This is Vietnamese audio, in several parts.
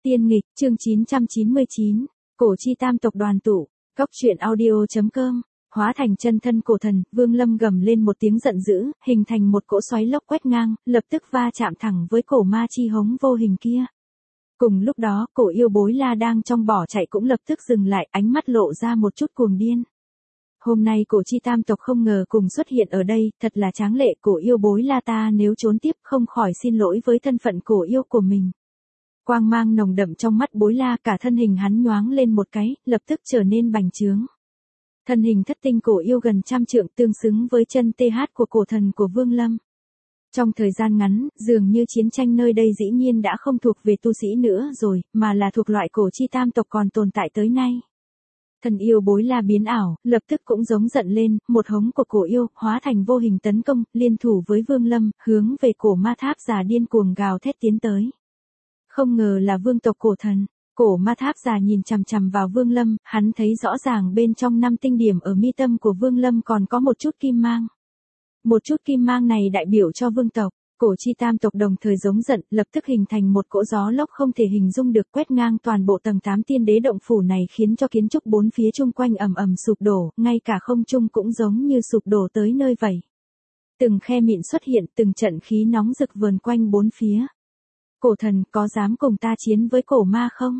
Tiên nghịch, chương 999, Cổ chi tam tộc đoàn tụ, Cốc truyện audio.com, hóa thành chân thân cổ thần, Vương Lâm gầm lên một tiếng giận dữ, hình thành một cỗ xoáy lốc quét ngang, lập tức va chạm thẳng với cổ ma chi hống vô hình kia. Cùng lúc đó, cổ yêu bối la đang trong bỏ chạy cũng lập tức dừng lại, ánh mắt lộ ra một chút cuồng điên. Hôm nay cổ chi tam tộc không ngờ cùng xuất hiện ở đây, thật là tráng lệ, cổ yêu bối la ta nếu trốn tiếp không khỏi xin lỗi với thân phận cổ yêu của mình. Quang mang nồng đậm trong mắt bối la, cả thân hình hắn nhoáng lên một cái, lập tức trở nên bành trướng. Thân hình thất tinh cổ yêu gần trăm trượng tương xứng với chân TH của cổ thần của Vương Lâm. Trong thời gian ngắn, dường như chiến tranh nơi đây dĩ nhiên đã không thuộc về tu sĩ nữa rồi, mà là thuộc loại cổ chi tam tộc còn tồn tại tới nay. Thần yêu bối la biến ảo, lập tức cũng giống giận lên, một hống của cổ yêu, hóa thành vô hình tấn công, liên thủ với Vương Lâm, hướng về cổ ma tháp già điên cuồng gào thét tiến tới. Không ngờ là vương tộc cổ thần. Cổ ma tháp già nhìn chằm chằm vào Vương Lâm, hắn thấy rõ ràng bên trong 5 tinh điểm ở mi tâm của Vương Lâm còn có một chút kim mang. Một chút kim mang này đại biểu cho vương tộc. Cổ chi tam tộc đồng thời giống giận, lập tức hình thành một cỗ gió lốc không thể hình dung được quét ngang toàn bộ tầng 8 tiên đế động phủ này, khiến cho kiến trúc bốn phía chung quanh ầm ầm sụp đổ, ngay cả không trung cũng giống như sụp đổ tới nơi vậy. Từng khe mịn xuất hiện, từng trận khí nóng rực vờn quanh bốn phía. Cổ thần, có dám cùng ta chiến với cổ ma không?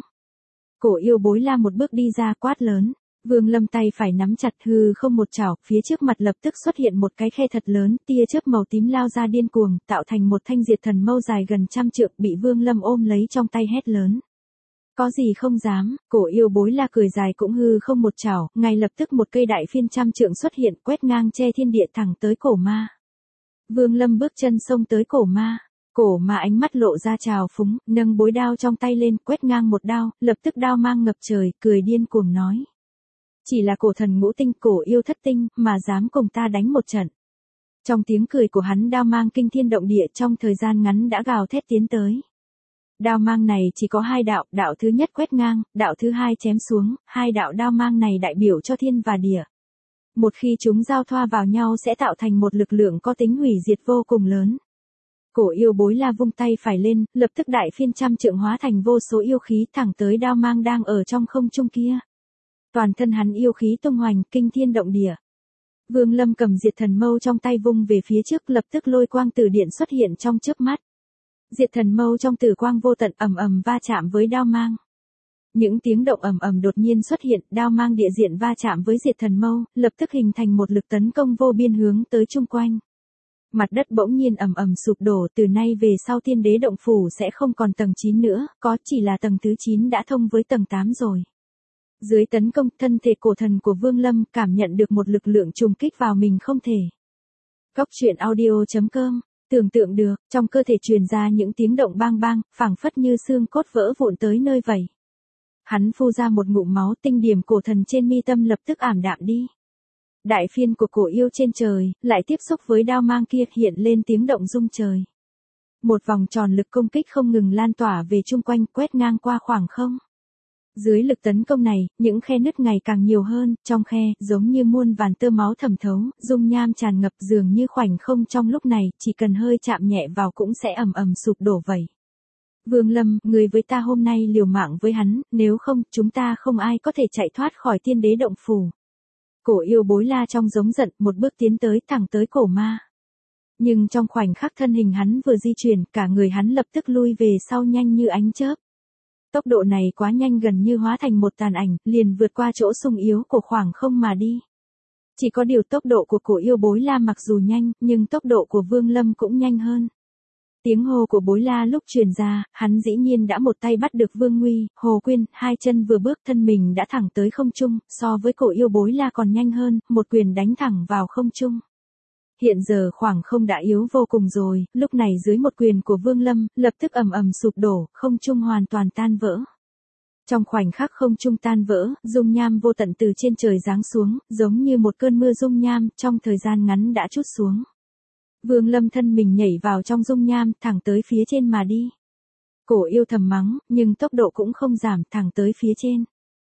Cổ yêu bối la một bước đi ra quát lớn. Vương Lâm tay phải nắm chặt, hư không một chảo, phía trước mặt lập tức xuất hiện một cái khe thật lớn, tia chớp màu tím lao ra điên cuồng, tạo thành một thanh diệt thần mâu dài gần trăm trượng, bị Vương Lâm ôm lấy trong tay hét lớn. Có gì không dám, cổ yêu bối la cười dài cũng hư không một chảo, ngay lập tức một cây đại phiên trăm trượng xuất hiện, quét ngang che thiên địa thẳng tới cổ ma. Vương Lâm bước chân xông tới cổ ma. Cổ ma ánh mắt lộ ra trào phúng, nâng bối đao trong tay lên, quét ngang một đao, lập tức đao mang ngập trời, cười điên cuồng nói. Chỉ là cổ thần ngũ tinh, cổ yêu thất tinh, mà dám cùng ta đánh một trận. Trong tiếng cười của hắn, đao mang kinh thiên động địa trong thời gian ngắn đã gào thét tiến tới. Đao mang này chỉ có hai đạo, đạo thứ nhất quét ngang, đạo thứ hai chém xuống, hai đạo đao mang này đại biểu cho thiên và địa. Một khi chúng giao thoa vào nhau sẽ tạo thành một lực lượng có tính hủy diệt vô cùng lớn. Cổ yêu bối la vung tay phải lên, lập tức đại phiên trăm trượng hóa thành vô số yêu khí thẳng tới đao mang đang ở trong không trung kia. Toàn thân hắn yêu khí tung hoành, kinh thiên động địa. Vương Lâm cầm diệt thần mâu trong tay vung về phía trước, lập tức lôi quang tử điện xuất hiện trong chớp mắt. Diệt thần mâu trong tử quang vô tận ầm ầm va chạm với đao mang. Những tiếng động ầm ầm đột nhiên xuất hiện, đao mang địa diện va chạm với diệt thần mâu, lập tức hình thành một lực tấn công vô biên hướng tới chung quanh. Mặt đất bỗng nhiên ầm ầm sụp đổ, từ nay về sau tiên đế động phủ sẽ không còn tầng 9 nữa, có chỉ là tầng thứ 9 đã thông với tầng 8 rồi. Dưới tấn công, thân thể cổ thần của Vương Lâm cảm nhận được một lực lượng trùng kích vào mình không thể. Cốc truyện audio.com, tưởng tượng được, trong cơ thể truyền ra những tiếng động bang bang, phảng phất như xương cốt vỡ vụn tới nơi vậy. Hắn phun ra một ngụm máu, tinh điểm cổ thần trên mi tâm lập tức ảm đạm đi. Đại phiên của cổ yêu trên trời, lại tiếp xúc với đao mang kia, hiện lên tiếng động rung trời. Một vòng tròn lực công kích không ngừng lan tỏa về chung quanh, quét ngang qua khoảng không. Dưới lực tấn công này, những khe nứt ngày càng nhiều hơn, trong khe, giống như muôn vàn tơ máu thẩm thấu, dung nham tràn ngập, dường như khoảnh không trong lúc này, chỉ cần hơi chạm nhẹ vào cũng sẽ ầm ầm sụp đổ vậy. Vương Lâm, người với ta hôm nay liều mạng với hắn, nếu không, chúng ta không ai có thể chạy thoát khỏi tiên đế động phủ. Cổ yêu bối la trong giống giận, một bước tiến tới thẳng tới cổ ma. Nhưng trong khoảnh khắc thân hình hắn vừa di chuyển, cả người hắn lập tức lui về sau nhanh như ánh chớp. Tốc độ này quá nhanh, gần như hóa thành một tàn ảnh, liền vượt qua chỗ sung yếu của khoảng không mà đi. Chỉ có điều tốc độ của cổ yêu bối la mặc dù nhanh, nhưng tốc độ của Vương Lâm cũng nhanh hơn. Tiếng hô của bối la lúc truyền ra, hắn dĩ nhiên đã một tay bắt được Vương Nguy, Hồ Quyên, hai chân vừa bước thân mình đã thẳng tới không trung, so với cổ yêu bối la còn nhanh hơn, một quyền đánh thẳng vào không trung. Hiện giờ khoảng không đã yếu vô cùng rồi, lúc này dưới một quyền của Vương Lâm, lập tức ầm ầm sụp đổ, không trung hoàn toàn tan vỡ. Trong khoảnh khắc không trung tan vỡ, dung nham vô tận từ trên trời giáng xuống, giống như một cơn mưa dung nham, trong thời gian ngắn đã trút xuống. Vương Lâm thân mình nhảy vào trong dung nham, thẳng tới phía trên mà đi. Cổ yêu thầm mắng, nhưng tốc độ cũng không giảm, thẳng tới phía trên.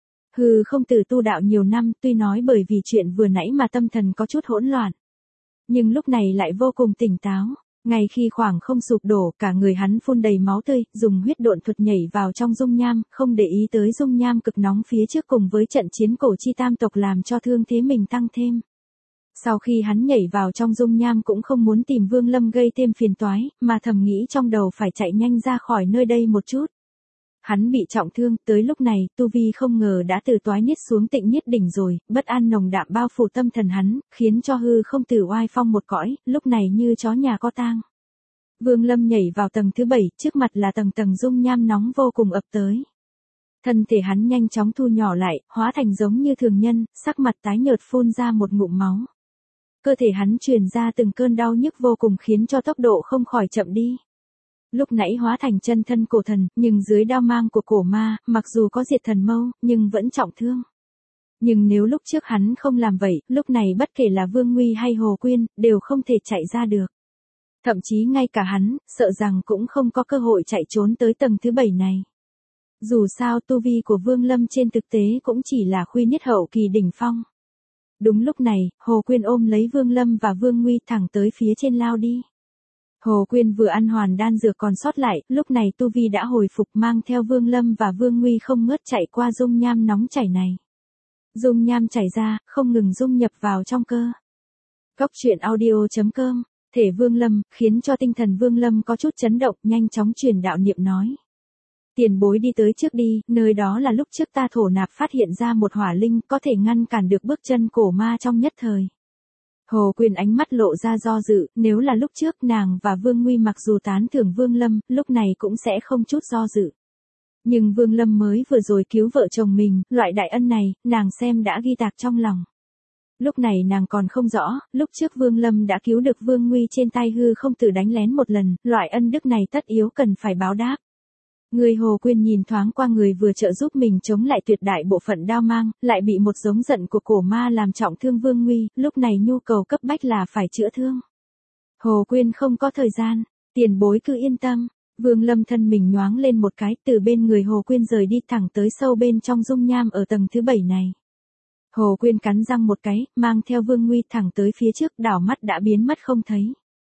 Hừ, không từ tu đạo nhiều năm, tuy nói bởi vì chuyện vừa nãy mà tâm thần có chút hỗn loạn. Nhưng lúc này lại vô cùng tỉnh táo. Ngay khi khoảng không sụp đổ, cả người hắn phun đầy máu tươi, dùng huyết độn thuật nhảy vào trong dung nham, không để ý tới dung nham cực nóng phía trước cùng với trận chiến cổ chi tam tộc làm cho thương thế mình tăng thêm. Sau khi hắn nhảy vào trong dung nham cũng không muốn tìm Vương Lâm gây thêm phiền toái, mà thầm nghĩ trong đầu phải chạy nhanh ra khỏi nơi đây một chút. Hắn bị trọng thương, tới lúc này, tu vi không ngờ đã từ toái niết xuống tịnh niết đỉnh rồi, bất an nồng đạm bao phủ tâm thần hắn, khiến cho hư không tử oai phong một cõi, lúc này như chó nhà có tang. Vương Lâm nhảy vào tầng thứ 7, trước mặt là tầng tầng dung nham nóng vô cùng ập tới. Thân thể hắn nhanh chóng thu nhỏ lại, hóa thành giống như thường nhân, sắc mặt tái nhợt phun ra một ngụm máu. Cơ thể hắn truyền ra từng cơn đau nhức vô cùng khiến cho tốc độ không khỏi chậm đi. Lúc nãy hóa thành chân thân cổ thần, nhưng dưới đao mang của cổ ma, mặc dù có diệt thần mâu, nhưng vẫn trọng thương. Nhưng nếu lúc trước hắn không làm vậy, lúc này bất kể là Vương Nguy hay Hồ Quyên, đều không thể chạy ra được. Thậm chí ngay cả hắn, sợ rằng cũng không có cơ hội chạy trốn tới tầng thứ 7 này. Dù sao tu vi của Vương Lâm trên thực tế cũng chỉ là khuy niết hậu kỳ đỉnh phong. Đúng lúc này, Hồ Quyên ôm lấy Vương Lâm và Vương Nguy thẳng tới phía trên lao đi. Hồ Quyên vừa ăn hoàn đan dược còn sót lại, lúc này tu vi đã hồi phục mang theo Vương Lâm và Vương Nguy không ngớt chạy qua dung nham nóng chảy này. Dung nham chảy ra, không ngừng dung nhập vào trong cơ. Cốc truyện audio.com, thể Vương Lâm, khiến cho tinh thần Vương Lâm có chút chấn động, nhanh chóng truyền đạo niệm nói. Tiền bối đi tới trước đi, nơi đó là lúc trước ta thổ nạp phát hiện ra một hỏa linh có thể ngăn cản được bước chân cổ ma trong nhất thời. Hồ Quyên ánh mắt lộ ra do dự, nếu là lúc trước nàng và Vương Nguy mặc dù tán thưởng Vương Lâm, lúc này cũng sẽ không chút do dự. Nhưng Vương Lâm mới vừa rồi cứu vợ chồng mình, loại đại ân này, nàng xem đã ghi tạc trong lòng. Lúc này nàng còn không rõ, lúc trước Vương Lâm đã cứu được Vương Nguy trên tay hư không tử đánh lén một lần, loại ân đức này tất yếu cần phải báo đáp. Người Hồ Quyên nhìn thoáng qua người vừa trợ giúp mình chống lại tuyệt đại bộ phận đao mang, lại bị một giống giận của cổ ma làm trọng thương Vương Nguy, lúc này nhu cầu cấp bách là phải chữa thương. Hồ Quyên không có thời gian, tiền bối cứ yên tâm. Vương Lâm thân mình nhoáng lên một cái, từ bên người Hồ Quyên rời đi thẳng tới sâu bên trong dung nham ở tầng thứ 7 này. Hồ Quyên cắn răng một cái, mang theo Vương Nguy thẳng tới phía trước, đảo mắt đã biến mất không thấy.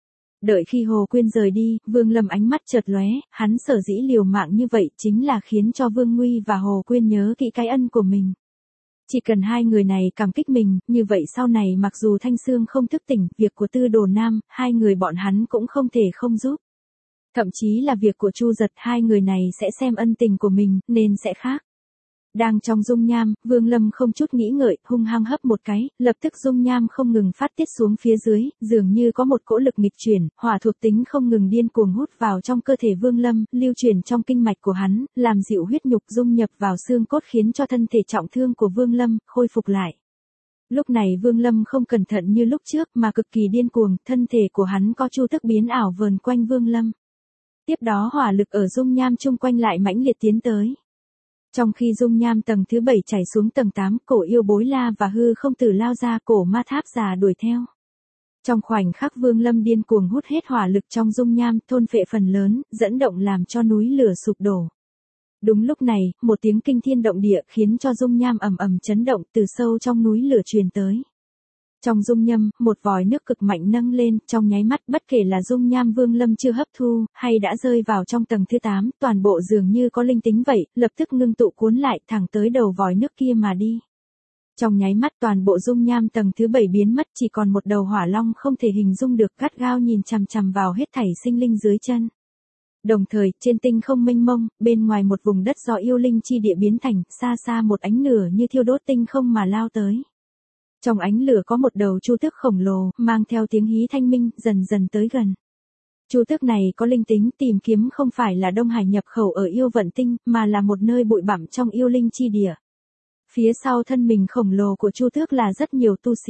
Đợi khi Hồ Quyên rời đi, Vương Lâm ánh mắt chợt lóe, hắn sở dĩ liều mạng như vậy chính là khiến cho Vương Nguy và Hồ Quyên nhớ kỹ cái ân của mình. Chỉ cần hai người này cảm kích mình, như vậy sau này mặc dù Thanh Sương không thức tỉnh, việc của Tư Đồ Nam, hai người bọn hắn cũng không thể không giúp. Thậm chí là việc của Chu Giật, hai người này sẽ xem ân tình của mình, nên sẽ khác. Đang trong dung nham, Vương Lâm không chút nghĩ ngợi, hung hăng hấp một cái, lập tức dung nham không ngừng phát tiết xuống phía dưới, dường như có một cỗ lực nghịch chuyển, hỏa thuộc tính không ngừng điên cuồng hút vào trong cơ thể Vương Lâm, lưu chuyển trong kinh mạch của hắn, làm dịu huyết nhục dung nhập vào xương cốt khiến cho thân thể trọng thương của Vương Lâm khôi phục lại. Lúc này Vương Lâm không cẩn thận như lúc trước mà cực kỳ điên cuồng, thân thể của hắn có chu thức biến ảo vờn quanh Vương Lâm. Tiếp đó hỏa lực ở dung nham chung quanh lại mãnh liệt tiến tới. Trong khi dung nham tầng thứ 7 chảy xuống tầng 8, cổ yêu bối la và hư không tử lao ra, cổ ma tháp già đuổi theo. Trong khoảnh khắc Vương Lâm điên cuồng hút hết hỏa lực trong dung nham, thôn phệ phần lớn, dẫn động làm cho núi lửa sụp đổ. Đúng lúc này, một tiếng kinh thiên động địa khiến cho dung nham ầm ầm chấn động từ sâu trong núi lửa truyền tới. Trong dung nham, một vòi nước cực mạnh nâng lên, trong nháy mắt bất kể là dung nham Vương Lâm chưa hấp thu, hay đã rơi vào trong tầng thứ 8, toàn bộ dường như có linh tính vậy, lập tức ngưng tụ cuốn lại thẳng tới đầu vòi nước kia mà đi. Trong nháy mắt toàn bộ dung nham tầng thứ 7 biến mất, chỉ còn một đầu hỏa long không thể hình dung được gắt gao nhìn chằm chằm vào hết thảy sinh linh dưới chân. Đồng thời, trên tinh không mênh mông, bên ngoài một vùng đất do yêu linh chi địa biến thành, xa xa một ánh lửa như thiêu đốt tinh không mà lao tới. Trong ánh lửa có một đầu chu tước khổng lồ, mang theo tiếng hí thanh minh, dần dần tới gần. Chu tước này có linh tính tìm kiếm không phải là Đông Hải nhập khẩu ở yêu vận tinh, mà là một nơi bụi bặm trong yêu linh chi địa. Phía sau thân mình khổng lồ của chu tước là rất nhiều tu sĩ.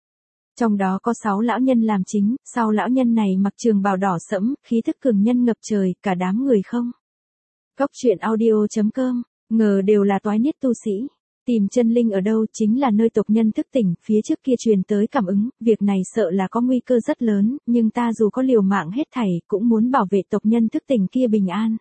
Trong đó có 6 lão nhân làm chính, sau lão nhân này mặc trường bào đỏ sẫm, khí thức cường nhân ngập trời, cả đám người không. Cốc truyện audio.com, ngờ đều là toái niết tu sĩ. Tìm chân linh ở đâu chính là nơi tộc nhân thức tỉnh, phía trước kia truyền tới cảm ứng, việc này sợ là có nguy cơ rất lớn, nhưng ta dù có liều mạng hết thảy, cũng muốn bảo vệ tộc nhân thức tỉnh kia bình an.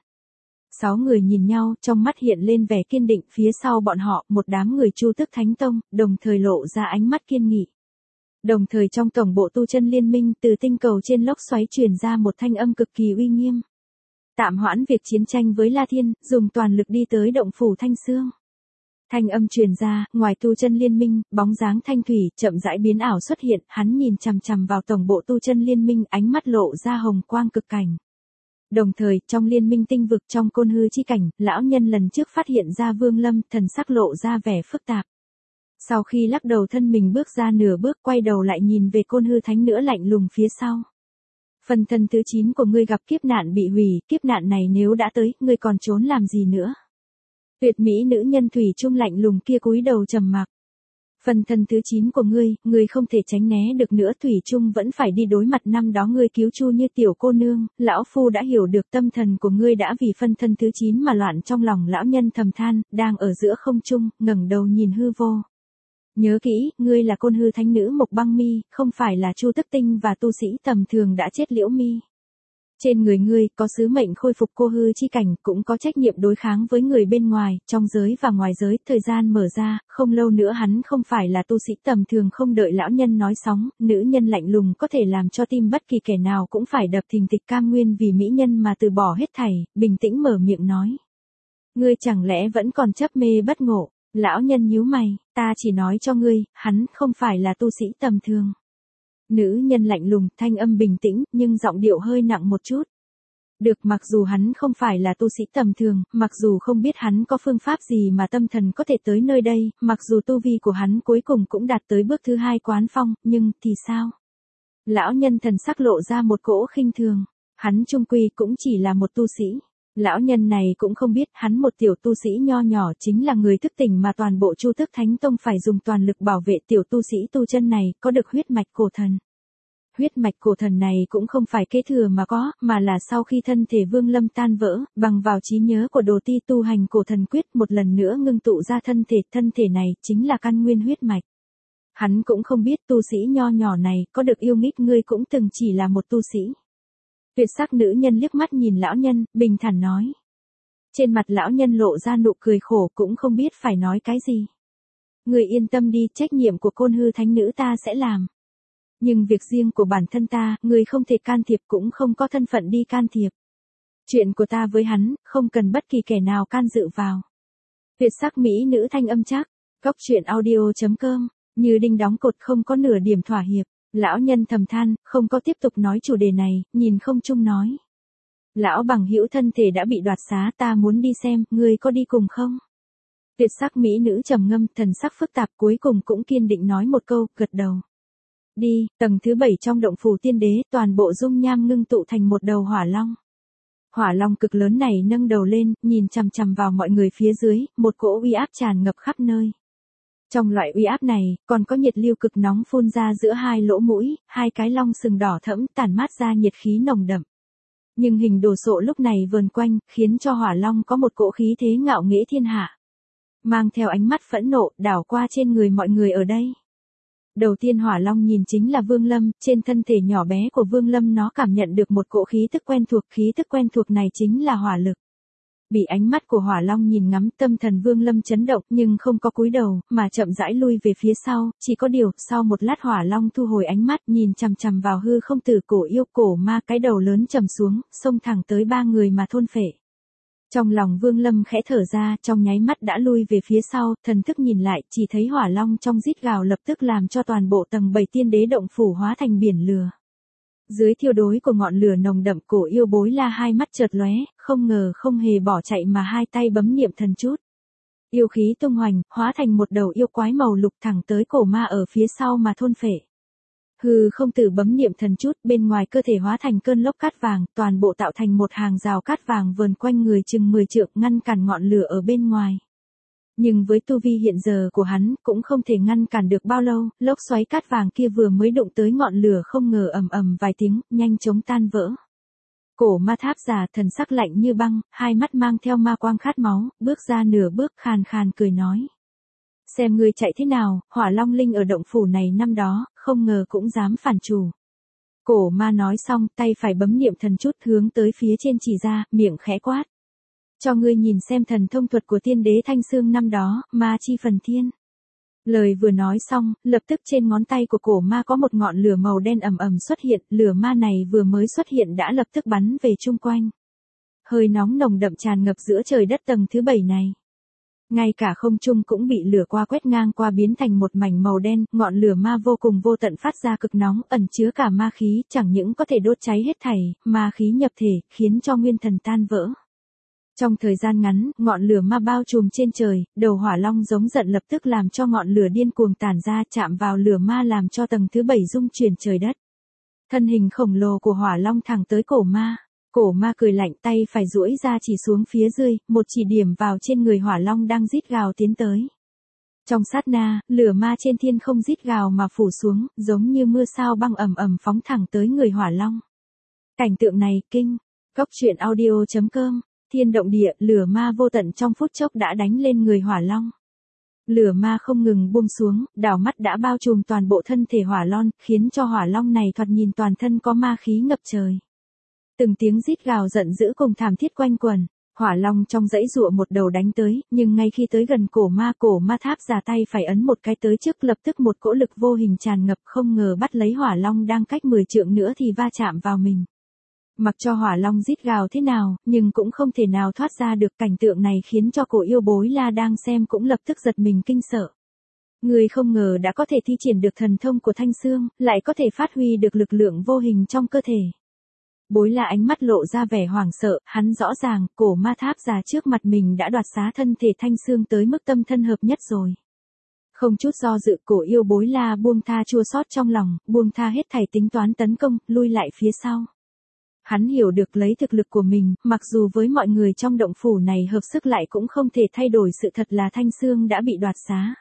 6 người nhìn nhau, trong mắt hiện lên vẻ kiên định, phía sau bọn họ, một đám người Chu Tước Thánh Tông, đồng thời lộ ra ánh mắt kiên nghị. Đồng thời trong tổng bộ tu chân liên minh từ tinh cầu trên lốc xoáy truyền ra một thanh âm cực kỳ uy nghiêm. Tạm hoãn việc chiến tranh với La Thiên, dùng toàn lực đi tới động phủ Thanh Xương. Thanh âm truyền ra, ngoài tu chân liên minh, bóng dáng Thanh Thủy chậm rãi biến ảo xuất hiện, hắn nhìn chằm chằm vào tổng bộ tu chân liên minh, ánh mắt lộ ra hồng quang cực cảnh. Đồng thời, trong liên minh tinh vực trong côn hư chi cảnh, lão nhân lần trước phát hiện ra Vương Lâm, thần sắc lộ ra vẻ phức tạp. Sau khi lắc đầu thân mình bước ra nửa bước, quay đầu lại nhìn về côn hư thánh nữa lạnh lùng phía sau. Phần thân thứ 9 của ngươi gặp kiếp nạn bị hủy, kiếp nạn này nếu đã tới, ngươi còn trốn làm gì nữa? Tuyệt mỹ nữ nhân thủy chung lạnh lùng kia cúi đầu trầm mặc. Phần thân thứ 9 của ngươi không thể tránh né được nữa, thủy chung vẫn phải đi đối mặt. Năm đó ngươi cứu Chu Như tiểu cô nương, lão phu đã hiểu được tâm thần của ngươi đã vì phân thân thứ 9 mà loạn. Trong lòng lão nhân thầm than, đang ở giữa không trung, ngẩng đầu nhìn hư vô. Nhớ kỹ, ngươi là côn hư thánh nữ Mộc Băng Mi, không phải là Chu Tức Tinh và tu sĩ tầm thường đã chết Liễu Mi. Trên người ngươi có sứ mệnh khôi phục cô hư chi cảnh, cũng có trách nhiệm đối kháng với người bên ngoài, trong giới và ngoài giới. Thời gian mở ra, không lâu nữa hắn không phải là tu sĩ tầm thường. Không đợi lão nhân nói xong, nữ nhân lạnh lùng có thể làm cho tim bất kỳ kẻ nào cũng phải đập thình thịch, cam nguyên vì mỹ nhân mà từ bỏ hết thảy, bình tĩnh mở miệng nói. Ngươi chẳng lẽ vẫn còn chấp mê bất ngộ? Lão nhân nhíu mày, ta chỉ nói cho ngươi, hắn không phải là tu sĩ tầm thường. Nữ nhân lạnh lùng, thanh âm bình tĩnh, nhưng giọng điệu hơi nặng một chút. Được, mặc dù hắn không phải là tu sĩ tầm thường, mặc dù không biết hắn có phương pháp gì mà tâm thần có thể tới nơi đây, mặc dù tu vi của hắn cuối cùng cũng đạt tới bước thứ 2 quán phong, nhưng thì sao? Lão nhân thần sắc lộ ra một cỗ khinh thường. Hắn chung quy cũng chỉ là một tu sĩ. Lão nhân này cũng không biết hắn một tiểu tu sĩ nho nhỏ chính là người thức tỉnh mà toàn bộ Chu Tước Thánh Tông phải dùng toàn lực bảo vệ. Tiểu tu sĩ tu chân này có được huyết mạch cổ thần. Huyết mạch cổ thần này cũng không phải kế thừa mà có, mà là sau khi thân thể Vương Lâm tan vỡ, bằng vào trí nhớ của Đồ Ti tu hành cổ thần quyết một lần nữa ngưng tụ ra thân thể này chính là căn nguyên huyết mạch. Hắn cũng không biết tu sĩ nho nhỏ này có được yêu nghích. Ngươi cũng từng chỉ là một tu sĩ. Tuyệt sắc nữ nhân liếc mắt nhìn lão nhân, bình thản nói. Trên mặt lão nhân lộ ra nụ cười khổ, cũng không biết phải nói cái gì. Ngươi yên tâm đi, trách nhiệm của côn hư thánh nữ ta sẽ làm. Nhưng việc riêng của bản thân ta, ngươi không thể can thiệp, cũng không có thân phận đi can thiệp. Chuyện của ta với hắn, không cần bất kỳ kẻ nào can dự vào. Tuyệt sắc mỹ nữ thanh âm chắc, góc audio.com, như đinh đóng cột, không có nửa điểm thỏa hiệp. Lão nhân thầm than, không có tiếp tục nói chủ đề này, nhìn không trung nói. Lão bằng hữu thân thể đã bị đoạt xá, ta muốn đi xem, ngươi có đi cùng không? Tuyệt sắc mỹ nữ trầm ngâm, thần sắc phức tạp, cuối cùng cũng kiên định nói một câu, gật đầu. Đi, tầng thứ 7 trong động phủ tiên đế, toàn bộ dung nham ngưng tụ thành một đầu hỏa long. Hỏa long cực lớn này nâng đầu lên, nhìn chằm chằm vào mọi người phía dưới, một cỗ uy áp tràn ngập khắp nơi. Trong loại uy áp này, còn có nhiệt lưu cực nóng phun ra giữa hai lỗ mũi, hai cái long sừng đỏ thẫm tản mát ra nhiệt khí nồng đậm. Nhưng hình đồ sộ lúc này vờn quanh, khiến cho hỏa long có một cỗ khí thế ngạo nghễ thiên hạ. Mang theo ánh mắt phẫn nộ, đảo qua trên người mọi người ở đây. Đầu tiên hỏa long nhìn chính là Vương Lâm, trên thân thể nhỏ bé của Vương Lâm nó cảm nhận được một cỗ khí tức quen thuộc này chính là hỏa lực. Bị ánh mắt của hỏa long nhìn ngắm, tâm thần Vương Lâm chấn động, nhưng không có cúi đầu, mà chậm rãi lui về phía sau, chỉ có điều, sau một lát hỏa long thu hồi ánh mắt, nhìn chằm chằm vào hư không tử cổ yêu cổ ma, cái đầu lớn trầm xuống, xông thẳng tới 3 người mà thôn phệ. Trong lòng Vương Lâm khẽ thở ra, trong nháy mắt đã lui về phía sau, thần thức nhìn lại, chỉ thấy hỏa long trong rít gào lập tức làm cho toàn bộ tầng 7 tiên đế động phủ hóa thành biển lửa. Dưới thiêu đối của ngọn lửa nồng đậm, cổ yêu bối la hai mắt chợt lóe, không ngờ không hề bỏ chạy mà hai tay bấm niệm thần chút. Yêu khí tung hoành, hóa thành một đầu yêu quái màu lục thẳng tới cổ ma ở phía sau mà thôn phệ. Hư không tử bấm niệm thần chút, bên ngoài cơ thể hóa thành cơn lốc cát vàng, toàn bộ tạo thành một hàng rào cát vàng vờn quanh người chừng 10 trượng, ngăn cản ngọn lửa ở bên ngoài. Nhưng với tu vi hiện giờ của hắn, cũng không thể ngăn cản được bao lâu, lốc xoáy cát vàng kia vừa mới đụng tới ngọn lửa không ngờ ầm ầm vài tiếng, nhanh chóng tan vỡ. Cổ ma tháp già thần sắc lạnh như băng, hai mắt mang theo ma quang khát máu, bước ra nửa bước khàn khàn cười nói. Xem ngươi chạy thế nào, hỏa long linh ở động phủ này năm đó, không ngờ cũng dám phản chủ. Cổ ma nói xong, tay phải bấm niệm thần chút hướng tới phía trên chỉ ra, miệng khẽ quát. Cho ngươi nhìn xem thần thông thuật của tiên đế Thanh Xương năm đó, ma chi phần thiên. Lời vừa nói xong, lập tức trên ngón tay của cổ ma có một ngọn lửa màu đen ầm ầm xuất hiện, lửa ma này vừa mới xuất hiện đã lập tức bắn về chung quanh. Hơi nóng nồng đậm tràn ngập giữa trời đất tầng thứ 7 này. Ngay cả không trung cũng bị lửa qua quét ngang qua biến thành một mảnh màu đen, ngọn lửa ma vô cùng vô tận phát ra cực nóng, ẩn chứa cả ma khí, chẳng những có thể đốt cháy hết thảy, ma khí nhập thể, khiến cho nguyên thần tan vỡ. Trong thời gian ngắn, ngọn lửa ma bao trùm trên trời, đầu hỏa long giống giận lập tức làm cho ngọn lửa điên cuồng tản ra chạm vào lửa ma làm cho tầng thứ 7 rung chuyển trời đất. Thân hình khổng lồ của hỏa long thẳng tới cổ ma. Cổ ma cười lạnh tay phải duỗi ra chỉ xuống phía dưới, một chỉ điểm vào trên người hỏa long đang rít gào tiến tới. Trong sát na, lửa ma trên thiên không rít gào mà phủ xuống, giống như mưa sao băng ầm ầm phóng thẳng tới người hỏa long. Cảnh tượng này, kinh. Cốc truyện audio.com. Thiên động địa, lửa ma vô tận trong phút chốc đã đánh lên người hỏa long. Lửa ma không ngừng buông xuống, đảo mắt đã bao trùm toàn bộ thân thể hỏa long, khiến cho hỏa long này thoạt nhìn toàn thân có ma khí ngập trời. Từng tiếng rít gào giận dữ cùng thảm thiết quanh quẩn, hỏa long trong dãy giụa một đầu đánh tới, nhưng ngay khi tới gần cổ ma tháp già tay phải ấn một cái tới trước lập tức một cỗ lực vô hình tràn ngập không ngờ bắt lấy hỏa long đang cách 10 trượng nữa thì va chạm vào mình. Mặc cho hỏa long rít gào thế nào, nhưng cũng không thể nào thoát ra được, cảnh tượng này khiến cho cổ yêu bối la đang xem cũng lập tức giật mình kinh sợ. Người không ngờ đã có thể thi triển được thần thông của Thanh Xương, lại có thể phát huy được lực lượng vô hình trong cơ thể. Bối la ánh mắt lộ ra vẻ hoảng sợ, hắn rõ ràng, cổ ma tháp già trước mặt mình đã đoạt xá thân thể Thanh Xương tới mức tâm thân hợp nhất rồi. Không chút do dự, cổ yêu bối la buông tha chua xót trong lòng, buông tha hết thảy tính toán tấn công, lui lại phía sau. Hắn hiểu được lấy thực lực của mình, mặc dù với mọi người trong động phủ này hợp sức lại cũng không thể thay đổi sự thật là Thanh Xương đã bị đoạt xá.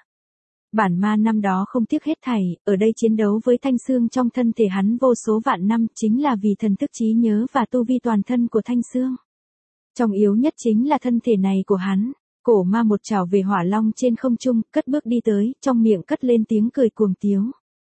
Bản ma năm đó không tiếc hết thảy, ở đây chiến đấu với Thanh Xương trong thân thể hắn vô số vạn năm chính là vì thần thức trí nhớ và tu vi toàn thân của Thanh Xương. Trong yếu nhất chính là thân thể này của hắn. Cổ ma một trảo về hỏa long trên không trung, cất bước đi tới, trong miệng cất lên tiếng cười cuồng tiếu.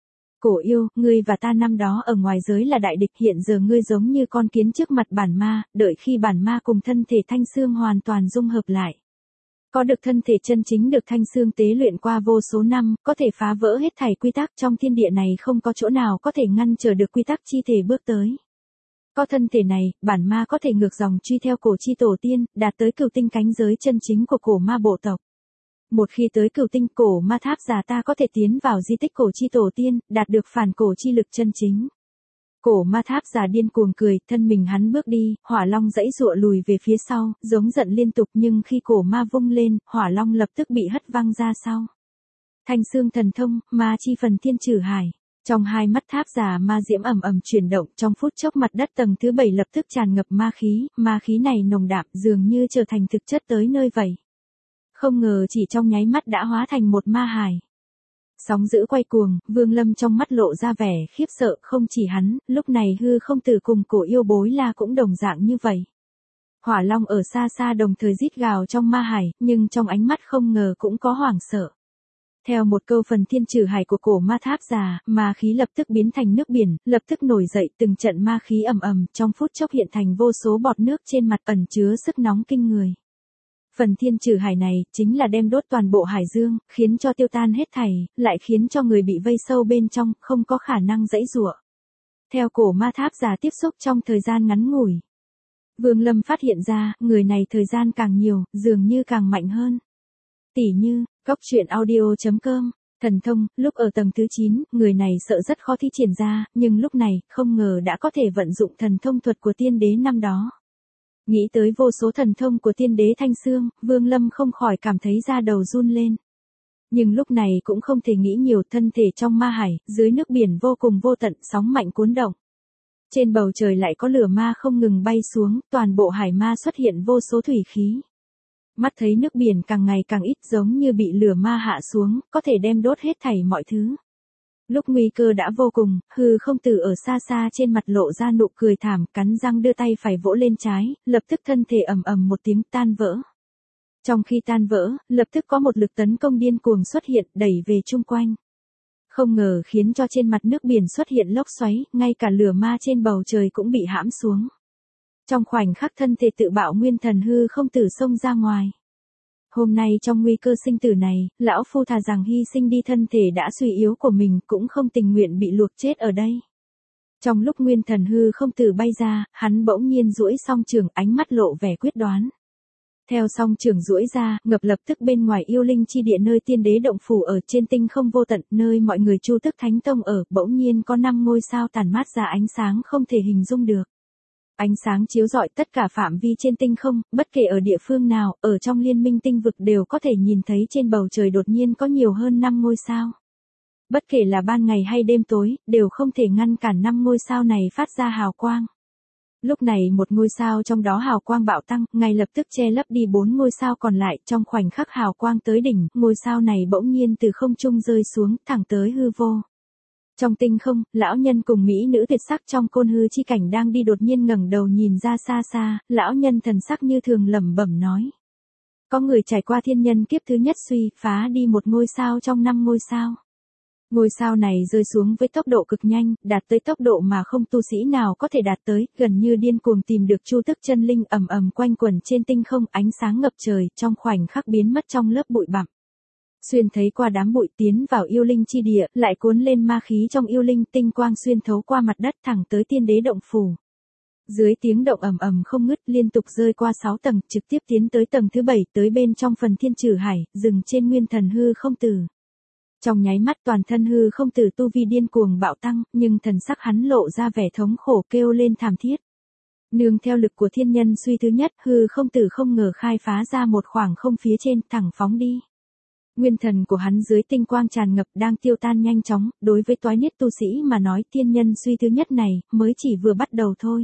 Cổ yêu, ngươi và ta năm đó ở ngoài giới là đại địch, hiện giờ ngươi giống như con kiến trước mặt bản ma, đợi khi bản ma cùng thân thể Thanh Xương hoàn toàn dung hợp lại. Có được thân thể chân chính được Thanh Xương tế luyện qua vô số năm, có thể phá vỡ hết thảy quy tắc trong thiên địa này, không có chỗ nào có thể ngăn trở được quy tắc chi thể bước tới. Có thân thể này, bản ma có thể ngược dòng truy theo cổ chi tổ tiên, đạt tới cửu tinh cánh giới chân chính của cổ ma bộ tộc. Một khi tới cửu tinh, cổ ma tháp già ta có thể tiến vào di tích cổ chi tổ tiên, đạt được phản cổ chi lực chân chính. Cổ ma tháp già điên cuồng cười, thân mình hắn bước đi, hỏa long dãy giụa lùi về phía sau, giống giận liên tục, nhưng khi cổ ma vung lên, hỏa long lập tức bị hất văng ra sau. Thanh Xương thần thông, ma chi phần thiên trừ hải. Trong hai mắt tháp già ma diễm ầm ầm chuyển động, trong phút chốc mặt đất tầng thứ 7 lập tức tràn ngập ma khí này nồng đậm dường như trở thành thực chất tới nơi vậy. Không ngờ chỉ trong nháy mắt đã hóa thành một ma hải. Sóng dữ quay cuồng, Vương Lâm trong mắt lộ ra vẻ khiếp sợ, không chỉ hắn, lúc này hư không tử cùng cổ yêu bối la cũng đồng dạng như vậy. Hỏa long ở xa xa đồng thời rít gào trong ma hải, nhưng trong ánh mắt không ngờ cũng có hoảng sợ. Theo một câu phần thiên trừ hải của cổ ma tháp già, ma khí lập tức biến thành nước biển, lập tức nổi dậy, từng trận ma khí ầm ầm, trong phút chốc hiện thành vô số bọt nước trên mặt ẩn chứa sức nóng kinh người. Phần thiên trừ hải này, chính là đem đốt toàn bộ hải dương, khiến cho tiêu tan hết thảy, lại khiến cho người bị vây sâu bên trong, không có khả năng giãy giụa. Theo cổ ma tháp già tiếp xúc trong thời gian ngắn ngủi. Vương Lâm phát hiện ra, người này thời gian càng nhiều, dường như càng mạnh hơn. Tỉ như, Cốc truyện audio.com, thần thông, lúc ở tầng thứ 9, người này sợ rất khó thi triển ra, nhưng lúc này, không ngờ đã có thể vận dụng thần thông thuật của tiên đế năm đó. Nghĩ tới vô số thần thông của tiên đế Thanh Xương, Vương Lâm không khỏi cảm thấy da đầu run lên. Nhưng lúc này cũng không thể nghĩ nhiều, thân thể trong ma hải, dưới nước biển vô cùng vô tận, sóng mạnh cuốn động. Trên bầu trời lại có lửa ma không ngừng bay xuống, toàn bộ hải ma xuất hiện vô số thủy khí. Mắt thấy nước biển càng ngày càng ít, giống như bị lửa ma hạ xuống, có thể đem đốt hết thảy mọi thứ. Lúc nguy cơ đã vô cùng, hư không tử ở xa xa trên mặt lộ ra nụ cười thảm, cắn răng đưa tay phải vỗ lên trái, lập tức thân thể ầm ầm một tiếng tan vỡ. Trong khi tan vỡ, lập tức có một lực tấn công điên cuồng xuất hiện, đẩy về chung quanh. Không ngờ khiến cho trên mặt nước biển xuất hiện lốc xoáy, ngay cả lửa ma trên bầu trời cũng bị hãm xuống. Trong khoảnh khắc thân thể tự bạo nguyên thần hư không tử xông ra ngoài. Hôm nay trong nguy cơ sinh tử này, lão phu thà rằng hy sinh đi thân thể đã suy yếu của mình cũng không tình nguyện bị luộc chết ở đây. Trong lúc nguyên thần hư không tử bay ra, hắn bỗng nhiên duỗi song trường, ánh mắt lộ vẻ quyết đoán. Theo song trường duỗi ra, ngập lập tức bên ngoài yêu linh chi địa nơi tiên đế động phủ ở trên tinh không vô tận, nơi mọi người Chu Tức Thánh Tông ở, bỗng nhiên có 5 ngôi sao tản mát ra ánh sáng không thể hình dung được. Ánh sáng chiếu rọi tất cả phạm vi trên tinh không, bất kể ở địa phương nào, ở trong liên minh tinh vực đều có thể nhìn thấy trên bầu trời đột nhiên có nhiều hơn 5 ngôi sao. Bất kể là ban ngày hay đêm tối, đều không thể ngăn cản 5 ngôi sao này phát ra hào quang. Lúc này một ngôi sao trong đó hào quang bạo tăng, ngay lập tức che lấp đi 4 ngôi sao còn lại, trong khoảnh khắc hào quang tới đỉnh, ngôi sao này bỗng nhiên từ không trung rơi xuống, thẳng tới hư vô. Trong tinh không, lão nhân cùng mỹ nữ tuyệt sắc trong côn hư chi cảnh đang đi đột nhiên ngẩng đầu nhìn ra xa xa, lão nhân thần sắc như thường lẩm bẩm nói. Có người trải qua thiên nhân kiếp thứ nhất suy, phá đi một ngôi sao trong 5 ngôi sao. Ngôi sao này rơi xuống với tốc độ cực nhanh, đạt tới tốc độ mà không tu sĩ nào có thể đạt tới, gần như điên cuồng tìm được Chu Tức chân linh ầm ầm quanh quẩn trên tinh không, ánh sáng ngập trời, trong khoảnh khắc biến mất trong lớp bụi bặm. Xuyên thấy qua đám bụi tiến vào yêu linh chi địa, lại cuốn lên ma khí trong yêu linh, tinh quang xuyên thấu qua mặt đất thẳng tới tiên đế động phủ. Dưới tiếng động ầm ầm không ngứt liên tục rơi qua 6 tầng, trực tiếp tiến tới tầng thứ 7, tới bên trong phần thiên trừ hải, dừng trên nguyên thần hư không tử. Trong nháy mắt toàn thân hư không tử tu vi điên cuồng bạo tăng, nhưng thần sắc hắn lộ ra vẻ thống khổ kêu lên thảm thiết. Nương theo lực của thiên nhân suy thứ nhất, hư không tử không ngờ khai phá ra một khoảng không phía trên, thẳng phóng đi. Nguyên thần của hắn dưới tinh quang tràn ngập đang tiêu tan nhanh chóng, đối với toái niết tu sĩ mà nói thiên nhân suy thứ nhất này, mới chỉ vừa bắt đầu thôi.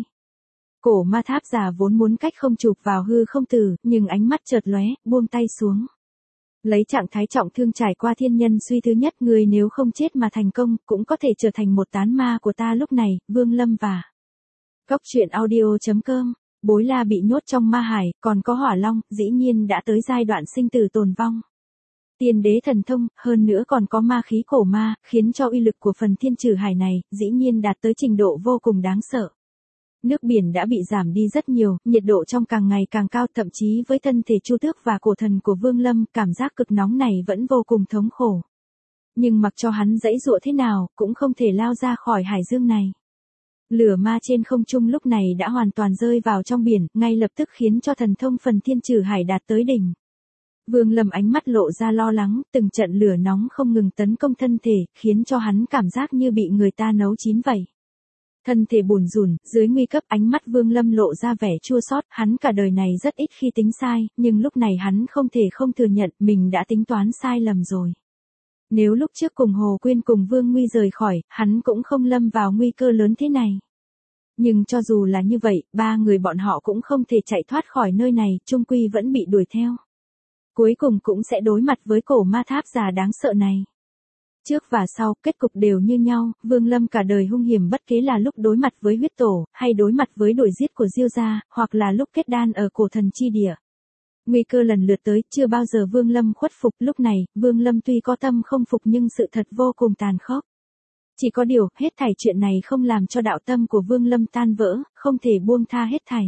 Cổ ma tháp giả vốn muốn cách không chụp vào hư không tử, nhưng ánh mắt chợt lóe, buông tay xuống. Lấy trạng thái trọng thương trải qua thiên nhân suy thứ nhất, người nếu không chết mà thành công, cũng có thể trở thành một tán ma của ta lúc này, Vương Lâm và Cốc truyện audio.com. Bối La bị nhốt trong ma hải, còn có Hỏa Long, dĩ nhiên đã tới giai đoạn sinh tử tồn vong. Tiên đế thần thông, hơn nữa còn có ma khí cổ ma, khiến cho uy lực của phần thiên trừ hải này, dĩ nhiên đạt tới trình độ vô cùng đáng sợ. Nước biển đã bị giảm đi rất nhiều, nhiệt độ trong càng ngày càng cao, thậm chí với thân thể Chu Tước và cổ thần của Vương Lâm, cảm giác cực nóng này vẫn vô cùng thống khổ. Nhưng mặc cho hắn giãy giụa thế nào, cũng không thể lao ra khỏi hải dương này. Lửa ma trên không trung lúc này đã hoàn toàn rơi vào trong biển, ngay lập tức khiến cho thần thông phần thiên trừ hải đạt tới đỉnh. Vương Lâm ánh mắt lộ ra lo lắng, từng trận lửa nóng không ngừng tấn công thân thể, khiến cho hắn cảm giác như bị người ta nấu chín vậy. Thân thể bủn rủn, dưới nguy cấp ánh mắt Vương Lâm lộ ra vẻ chua xót, hắn cả đời này rất ít khi tính sai, nhưng lúc này hắn không thể không thừa nhận mình đã tính toán sai lầm rồi. Nếu lúc trước cùng Hồ Quyên cùng Vương Nguy rời khỏi, hắn cũng không lâm vào nguy cơ lớn thế này. Nhưng cho dù là như vậy, ba người bọn họ cũng không thể chạy thoát khỏi nơi này, chung quy vẫn bị đuổi theo. Cuối cùng cũng sẽ đối mặt với cổ ma tháp già đáng sợ này. Trước và sau, kết cục đều như nhau, Vương Lâm cả đời hung hiểm bất kể là lúc đối mặt với huyết tổ, hay đối mặt với đuổi giết của Diêu gia, hoặc là lúc kết đan ở cổ thần chi địa. Nguy cơ lần lượt tới, chưa bao giờ Vương Lâm khuất phục, lúc này, Vương Lâm tuy có tâm không phục nhưng sự thật vô cùng tàn khốc. Chỉ có điều, hết thảy chuyện này không làm cho đạo tâm của Vương Lâm tan vỡ, không thể buông tha hết thảy.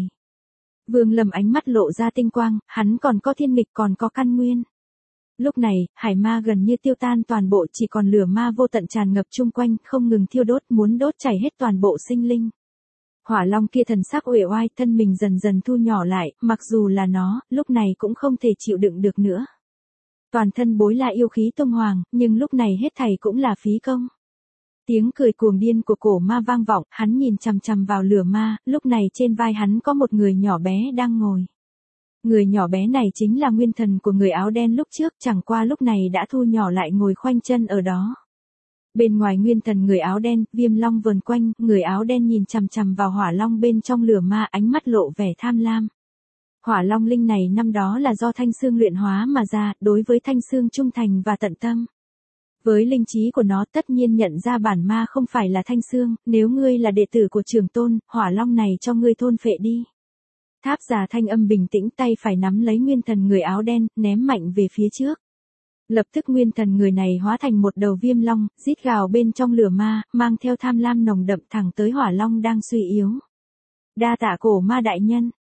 Vương Lâm ánh mắt lộ ra tinh quang, hắn còn có thiên nghịch còn có căn nguyên. Lúc này, hải ma gần như tiêu tan toàn bộ, chỉ còn lửa ma vô tận tràn ngập chung quanh, không ngừng thiêu đốt, muốn đốt chảy hết toàn bộ sinh linh. Hỏa Long kia thần sắc uể oai, thân mình dần dần thu nhỏ lại, mặc dù là nó, lúc này cũng không thể chịu đựng được nữa. Toàn thân Bối La yêu khí tung hoàng, nhưng lúc này hết thảy cũng là phí công. Tiếng cười cuồng điên của cổ ma vang vọng, hắn nhìn chằm chằm vào lửa ma, lúc này trên vai hắn có một người nhỏ bé đang ngồi. Người nhỏ bé này chính là nguyên thần của người áo đen lúc trước, chẳng qua lúc này đã thu nhỏ lại ngồi khoanh chân ở đó. Bên ngoài nguyên thần người áo đen, viêm long vờn quanh, người áo đen nhìn chằm chằm vào hỏa long bên trong lửa ma, ánh mắt lộ vẻ tham lam. Hỏa long linh này năm đó là do thanh xương luyện hóa mà ra, đối với thanh xương trung thành và tận tâm. Với linh trí của nó tất nhiên nhận ra bản ma không phải là thanh xương, nếu ngươi là đệ tử của Trường Tôn, hỏa long này cho ngươi thôn phệ đi. Tháp già thanh âm bình tĩnh, tay phải nắm lấy nguyên thần người áo đen, ném mạnh về phía trước. Lập tức nguyên thần người này hóa thành một đầu viêm long, rít gào bên trong lửa ma, mang theo tham lam nồng đậm thẳng tới hỏa long đang suy yếu. Đa tạ cổ ma đại nhân,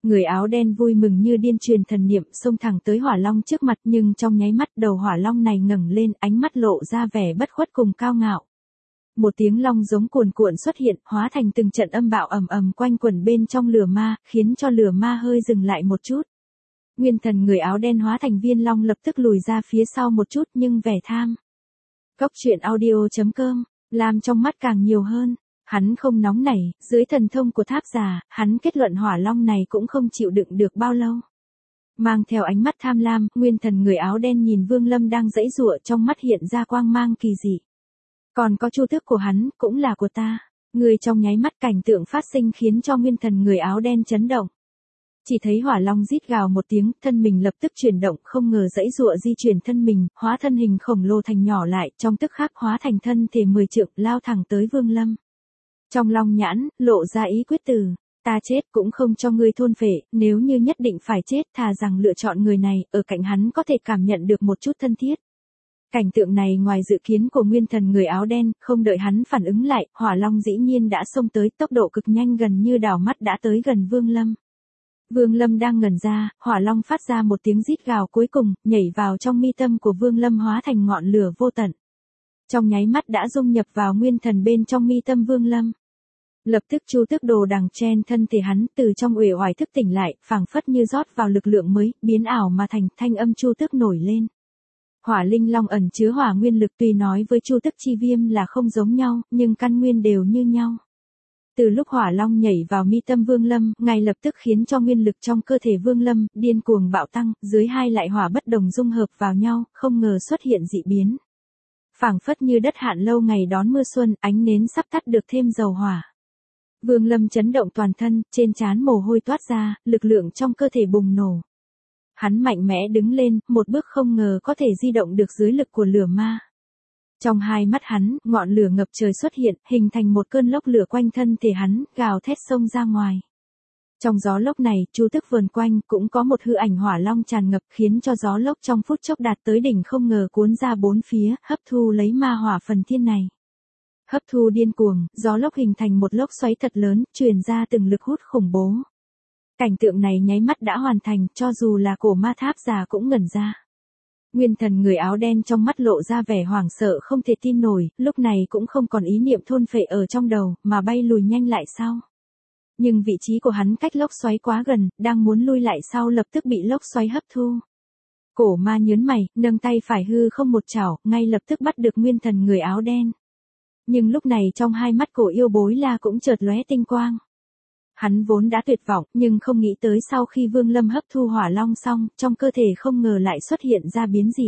Người áo đen vui mừng như điên truyền thần niệm xông thẳng tới hỏa long trước mặt, nhưng trong nháy mắt đầu hỏa long này ngẩng lên, ánh mắt lộ ra vẻ bất khuất cùng cao ngạo. Một tiếng long giống cuồn cuộn xuất hiện, hóa thành từng trận âm bạo ầm ầm quanh quẩn bên trong lửa ma, khiến cho lửa ma hơi dừng lại một chút. Nguyên thần người áo đen hóa thành viên long lập tức lùi ra phía sau một chút, nhưng vẻ tham. Cốc truyện audio.com, làm trong mắt càng nhiều hơn. Hắn không nóng nảy, dưới thần thông của tháp già, hắn kết luận hỏa long này cũng không chịu đựng được bao lâu. Mang theo ánh mắt tham lam, nguyên thần người áo đen nhìn Vương Lâm đang giãy giụa, trong mắt hiện ra quang mang kỳ dị. Còn có chu tước của hắn, cũng là của ta. Người trong nháy mắt cảnh tượng phát sinh khiến cho nguyên thần người áo đen chấn động. Chỉ thấy hỏa long rít gào một tiếng, thân mình lập tức chuyển động, không ngờ giãy giụa di chuyển thân mình, hóa thân hình khổng lồ thành nhỏ lại, trong tức khắc hóa thành thân thể 10 trượng, lao thẳng tới Vương Lâm. Trong long nhãn, lộ ra ý quyết từ, ta chết cũng không cho ngươi thôn phệ, nếu như nhất định phải chết, thà rằng lựa chọn người này, ở cạnh hắn có thể cảm nhận được một chút thân thiết. Cảnh tượng này ngoài dự kiến của nguyên thần người áo đen, không đợi hắn phản ứng lại, hỏa long dĩ nhiên đã xông tới, tốc độ cực nhanh, gần như đảo mắt đã tới gần Vương Lâm. Vương Lâm đang ngẩn ra, hỏa long phát ra một tiếng rít gào cuối cùng, nhảy vào trong mi tâm của Vương Lâm, hóa thành ngọn lửa vô tận. Trong nháy mắt đã dung nhập vào nguyên thần bên trong mi tâm Vương Lâm. Lập tức chu tước đồ đằng chen thân thể hắn, từ trong uể oải thức tỉnh lại, phảng phất như rót vào lực lượng mới, biến ảo mà thành, thanh âm chu tước nổi lên. Hỏa linh long ẩn chứa hỏa nguyên lực, tuy nói với chu tước chi viêm là không giống nhau, nhưng căn nguyên đều như nhau. Từ lúc hỏa long nhảy vào mi tâm Vương Lâm, ngay lập tức khiến cho nguyên lực trong cơ thể Vương Lâm điên cuồng bạo tăng, dưới hai lại hỏa bất đồng dung hợp vào nhau, không ngờ xuất hiện dị biến. Phảng phất như đất hạn lâu ngày đón mưa xuân, ánh nến sắp tắt được thêm dầu hỏa. Vương Lâm chấn động toàn thân, trên trán mồ hôi toát ra, lực lượng trong cơ thể bùng nổ. Hắn mạnh mẽ đứng lên, một bước không ngờ có thể di động được dưới lực của lửa ma. Trong hai mắt hắn, ngọn lửa ngập trời xuất hiện, hình thành một cơn lốc lửa quanh thân thể hắn, gào thét xông ra ngoài. Trong gió lốc này, chu tước vờn quanh, cũng có một hư ảnh hỏa long tràn ngập, khiến cho gió lốc trong phút chốc đạt tới đỉnh, không ngờ cuốn ra bốn phía, hấp thu lấy ma hỏa phần thiên này. Hấp thu điên cuồng, gió lốc hình thành một lốc xoáy thật lớn, truyền ra từng lực hút khủng bố. Cảnh tượng này nháy mắt đã hoàn thành, cho dù là cổ ma tháp già cũng ngẩn ra. Nguyên thần người áo đen trong mắt lộ ra vẻ hoảng sợ không thể tin nổi, lúc này cũng không còn ý niệm thôn phệ ở trong đầu, mà bay lùi nhanh lại sau. Nhưng vị trí của hắn cách lốc xoáy quá gần, đang muốn lui lại sau lập tức bị lốc xoáy hấp thu. Cổ ma nhớn mày, nâng tay phải hư không một chảo, ngay lập tức bắt được nguyên thần người áo đen. Nhưng lúc này trong hai mắt cổ yêu bối la cũng chợt lóe tinh quang. Hắn vốn đã tuyệt vọng, nhưng không nghĩ tới sau khi Vương Lâm hấp thu hỏa long xong, trong cơ thể không ngờ lại xuất hiện ra biến dị.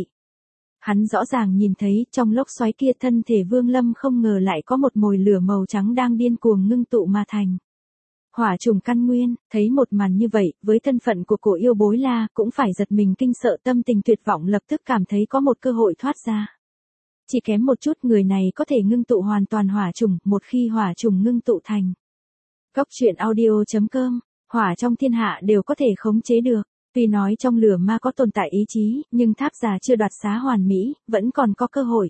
Hắn rõ ràng nhìn thấy, trong lốc xoáy kia thân thể Vương Lâm không ngờ lại có một mồi lửa màu trắng đang điên cuồng ngưng tụ mà thành. Hỏa trùng căn nguyên, thấy một màn như vậy, với thân phận của cổ yêu bối la, cũng phải giật mình kinh sợ, tâm tình tuyệt vọng, lập tức cảm thấy có một cơ hội thoát ra. Chỉ kém một chút, người này có thể ngưng tụ hoàn toàn hỏa trùng, một khi hỏa trùng ngưng tụ thành. Cốc truyện audio.com, hỏa trong thiên hạ đều có thể khống chế được. Tuy nói trong lửa ma có tồn tại ý chí, nhưng tháp già chưa đoạt xá hoàn mỹ, vẫn còn có cơ hội.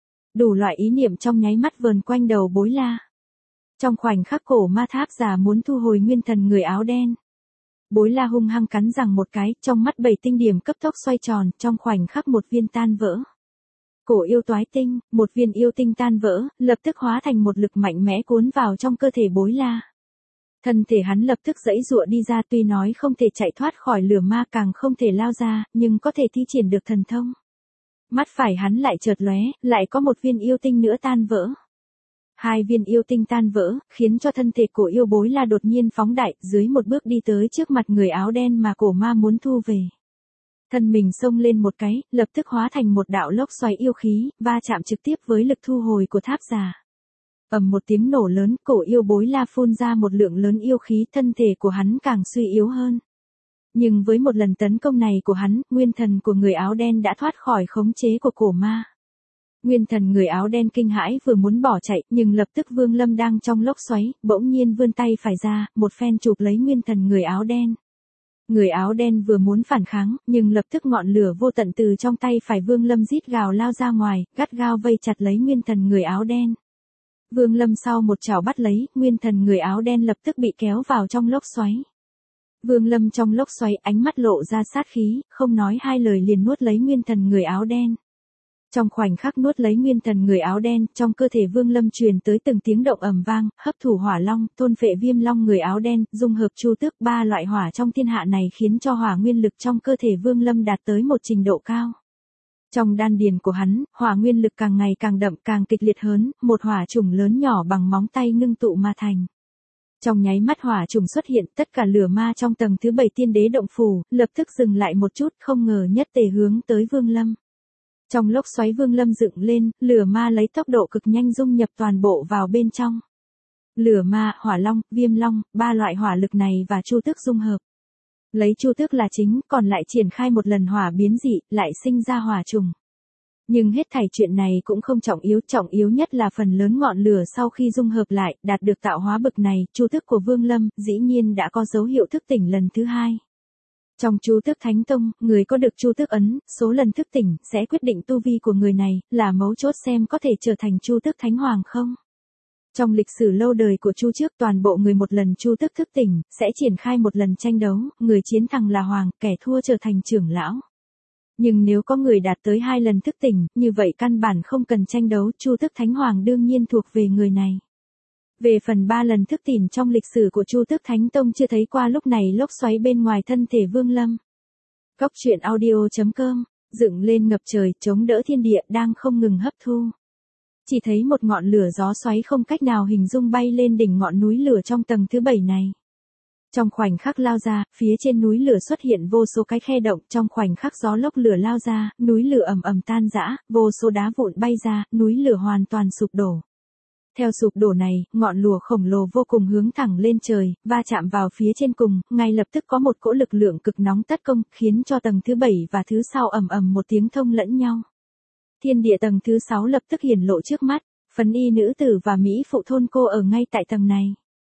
Đủ loại ý niệm trong nháy mắt vờn quanh đầu bối la. Trong khoảnh khắc cổ ma tháp già muốn thu hồi nguyên thần người áo đen. Bối la hung hăng cắn răng một cái, trong mắt 7 tinh điểm cấp tốc xoay tròn, trong khoảnh khắc một viên tan vỡ. Cổ yêu toái tinh, một viên yêu tinh tan vỡ, lập tức hóa thành một lực mạnh mẽ cuốn vào trong cơ thể bối la. Thân thể hắn lập tức giãy giụa đi ra, tuy nói không thể chạy thoát khỏi lửa ma, càng không thể lao ra, nhưng có thể thi triển được thần thông. Mắt phải hắn lại chợt lóe, lại có một viên yêu tinh nữa tan vỡ. Hai viên yêu tinh tan vỡ, khiến cho thân thể cổ yêu bối la đột nhiên phóng đại, dưới một bước đi tới trước mặt người áo đen mà cổ ma muốn thu về. Thân mình xông lên một cái, lập tức hóa thành một đạo lốc xoáy yêu khí, va chạm trực tiếp với lực thu hồi của tháp già. Ầm một tiếng nổ lớn, cổ yêu bối la phun ra một lượng lớn yêu khí, thân thể của hắn càng suy yếu hơn. Nhưng với một lần tấn công này của hắn, nguyên thần của người áo đen đã thoát khỏi khống chế của cổ ma. Nguyên thần người áo đen kinh hãi vừa muốn bỏ chạy, nhưng lập tức Vương Lâm đang trong lốc xoáy, bỗng nhiên vươn tay phải ra, một phen chụp lấy nguyên thần người áo đen. Người áo đen vừa muốn phản kháng, nhưng lập tức ngọn lửa vô tận từ trong tay phải Vương Lâm rít gào lao ra ngoài, gắt gao vây chặt lấy nguyên thần người áo đen. Vương Lâm sau một chảo bắt lấy, nguyên thần người áo đen lập tức bị kéo vào trong lốc xoáy. Vương Lâm trong lốc xoáy ánh mắt lộ ra sát khí, không nói hai lời liền nuốt lấy nguyên thần người áo đen. Trong khoảnh khắc nuốt lấy nguyên thần người áo đen, trong cơ thể Vương Lâm truyền tới từng tiếng động ầm vang, hấp thụ hỏa long, thôn phệ viêm long người áo đen, dung hợp chu tước, ba loại hỏa trong thiên hạ này khiến cho hỏa nguyên lực trong cơ thể Vương Lâm đạt tới một trình độ cao. Trong đan điền của hắn, hỏa nguyên lực càng ngày càng đậm, càng kịch liệt hơn, một hỏa chủng lớn nhỏ bằng móng tay ngưng tụ mà thành. Trong nháy mắt hỏa trùng xuất hiện, tất cả lửa ma trong tầng thứ 7 tiên đế động phủ, lập tức dừng lại một chút, không ngờ nhất tề hướng tới Vương Lâm. Trong lốc xoáy Vương Lâm dựng lên, lửa ma lấy tốc độ cực nhanh dung nhập toàn bộ vào bên trong. Lửa ma, hỏa long, viêm long, ba loại hỏa lực này và chu tước dung hợp. Lấy chu tước là chính, còn lại triển khai một lần hỏa biến dị, lại sinh ra hỏa trùng. Nhưng hết thảy chuyện này cũng không trọng yếu nhất là phần lớn ngọn lửa sau khi dung hợp lại, đạt được tạo hóa bực này, chu tước của Vương Lâm, dĩ nhiên đã có dấu hiệu thức tỉnh lần thứ hai. Trong chu tước thánh tông, người có được chu tước ấn, số lần thức tỉnh, sẽ quyết định tu vi của người này, là mấu chốt xem có thể trở thành chu tước thánh hoàng không. Trong lịch sử lâu đời của chu trước, toàn bộ người một lần chu tước thức tỉnh, sẽ triển khai một lần tranh đấu, người chiến thắng là hoàng, kẻ thua trở thành trưởng lão. Nhưng nếu có người đạt tới 2 lần thức tỉnh, như vậy căn bản không cần tranh đấu, chu tước thánh hoàng đương nhiên thuộc về người này. Về phần 3 lần thức tỉnh trong lịch sử của chu tước thánh tông chưa thấy qua, lúc này lốc xoáy bên ngoài thân thể Vương Lâm. Góc truyện audio.com, dựng lên ngập trời, chống đỡ thiên địa đang không ngừng hấp thu. Chỉ thấy một ngọn lửa gió xoáy không cách nào hình dung bay lên đỉnh ngọn núi lửa trong tầng thứ 7 này. Trong khoảnh khắc lao ra, phía trên núi lửa xuất hiện vô số cái khe động, trong khoảnh khắc gió lốc lửa lao ra, núi lửa ầm ầm tan rã, vô số đá vụn bay ra, núi lửa hoàn toàn sụp đổ. Theo sụp đổ này, ngọn lửa khổng lồ vô cùng hướng thẳng lên trời, va chạm vào phía trên cùng, ngay lập tức có một cỗ lực lượng cực nóng tấn công, khiến cho tầng thứ 7 và thứ sau ầm ầm một tiếng thông lẫn nhau. Thiên địa tầng thứ 6 lập tức hiển lộ trước mắt, phấn y nữ tử và mỹ phụ thôn cô ở ngay tại tầng này.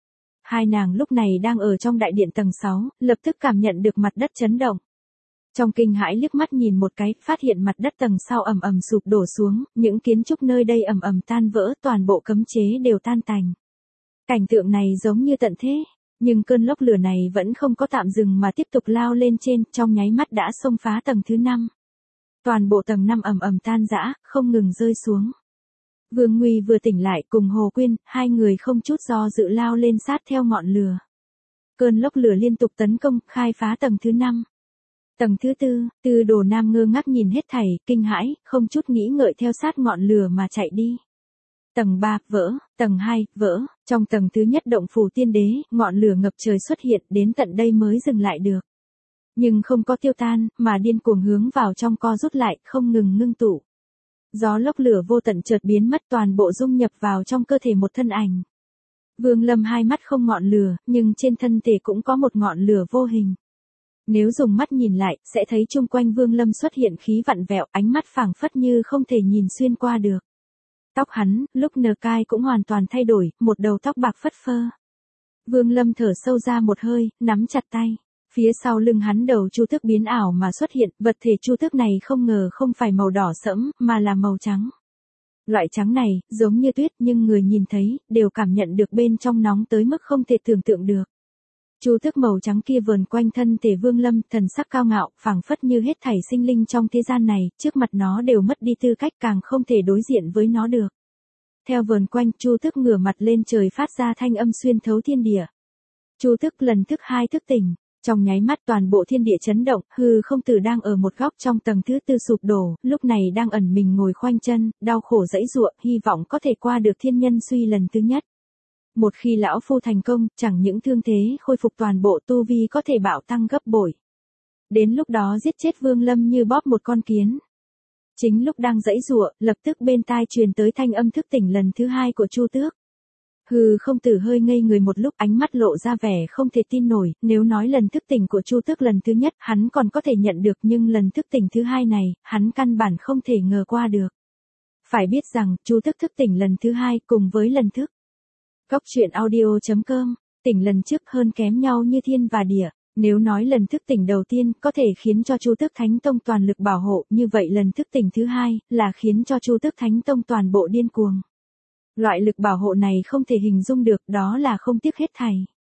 Hai nàng lúc này đang ở trong đại điện tầng 6, lập tức cảm nhận được mặt đất chấn động. Trong kinh hãi liếc mắt nhìn một cái, phát hiện mặt đất tầng sau ầm ầm sụp đổ xuống, những kiến trúc nơi đây ầm ầm tan vỡ, toàn bộ cấm chế đều tan tành. Cảnh tượng này giống như tận thế, nhưng cơn lốc lửa này vẫn không có tạm dừng mà tiếp tục lao lên trên, trong nháy mắt đã xông phá tầng thứ 5. Toàn bộ tầng 5 ầm ầm tan rã, không ngừng rơi xuống. Vương Nguy vừa tỉnh lại cùng Hồ Quyên, hai người không chút do dự lao lên sát theo ngọn lửa. Cơn lốc lửa liên tục tấn công, khai phá tầng thứ 5. Tầng thứ 4, Tư Đồ Nam ngơ ngác nhìn hết thảy, kinh hãi, không chút nghĩ ngợi theo sát ngọn lửa mà chạy đi. Tầng 3, vỡ, tầng 2, vỡ, trong tầng thứ nhất động phủ tiên đế, ngọn lửa ngập trời xuất hiện, đến tận đây mới dừng lại được. Nhưng không có tiêu tan, mà điên cuồng hướng vào trong co rút lại, không ngừng ngưng tụ. Gió lốc lửa vô tận chợt biến mất, toàn bộ dung nhập vào trong cơ thể một thân ảnh. Vương Lâm hai mắt không ngọn lửa, nhưng trên thân thể cũng có một ngọn lửa vô hình. Nếu dùng mắt nhìn lại, sẽ thấy chung quanh Vương Lâm xuất hiện khí vặn vẹo, ánh mắt phảng phất như không thể nhìn xuyên qua được. Tóc hắn, lúc nở cai cũng hoàn toàn thay đổi, một đầu tóc bạc phất phơ. Vương Lâm thở sâu ra một hơi, nắm chặt tay. Phía sau lưng hắn đầu chu tước biến ảo mà xuất hiện, vật thể chu tước này không ngờ không phải màu đỏ sẫm, mà là màu trắng. Loại trắng này, giống như tuyết nhưng người nhìn thấy, đều cảm nhận được bên trong nóng tới mức không thể tưởng tượng được. Chu tước màu trắng kia vờn quanh thân thể Vương Lâm, thần sắc cao ngạo, phảng phất như hết thảy sinh linh trong thế gian này, trước mặt nó đều mất đi tư cách, càng không thể đối diện với nó được. Theo vờn quanh, chu tước ngửa mặt lên trời phát ra thanh âm xuyên thấu thiên địa. Chu tước lần thứ 2 thức tỉnh. Trong nháy mắt toàn bộ thiên địa chấn động, hư không tử đang ở một góc trong tầng thứ 4 sụp đổ, lúc này đang ẩn mình ngồi khoanh chân, đau khổ giãy giụa, hy vọng có thể qua được thiên nhân suy lần thứ nhất. Một khi lão phu thành công, chẳng những thương thế khôi phục toàn bộ, tu vi có thể bạo tăng gấp bội. Đến lúc đó giết chết Vương Lâm như bóp một con kiến. Chính lúc đang giãy giụa, lập tức bên tai truyền tới thanh âm thức tỉnh lần thứ 2 của Chu Tước. Hừ, không tử hơi ngây người một lúc, ánh mắt lộ ra vẻ không thể tin nổi, nếu nói lần thức tỉnh của Chu Tước lần thứ nhất, hắn còn có thể nhận được, nhưng lần thức tỉnh thứ 2 này, hắn căn bản không thể ngờ qua được. Phải biết rằng, Chu Tước thức tỉnh lần thứ 2 cùng với lần thức. Góc truyện audio.com, tỉnh lần trước hơn kém nhau như thiên và địa. Nếu nói lần thức tỉnh đầu tiên có thể khiến cho Chu Tước Thánh Tông toàn lực bảo hộ, như vậy lần thức tỉnh thứ 2 là khiến cho Chu Tước Thánh Tông toàn bộ điên cuồng. Loại lực bảo hộ này không thể hình dung được, đó là không tiếc hết thảy.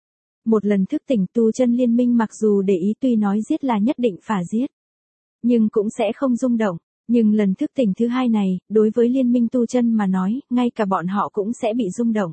Một lần thức tỉnh tu chân liên minh mặc dù để ý tuy nói giết là nhất định phải giết, nhưng cũng sẽ không rung động. Nhưng lần thức tỉnh thứ hai này, đối với liên minh tu chân mà nói, ngay cả bọn họ cũng sẽ bị rung động.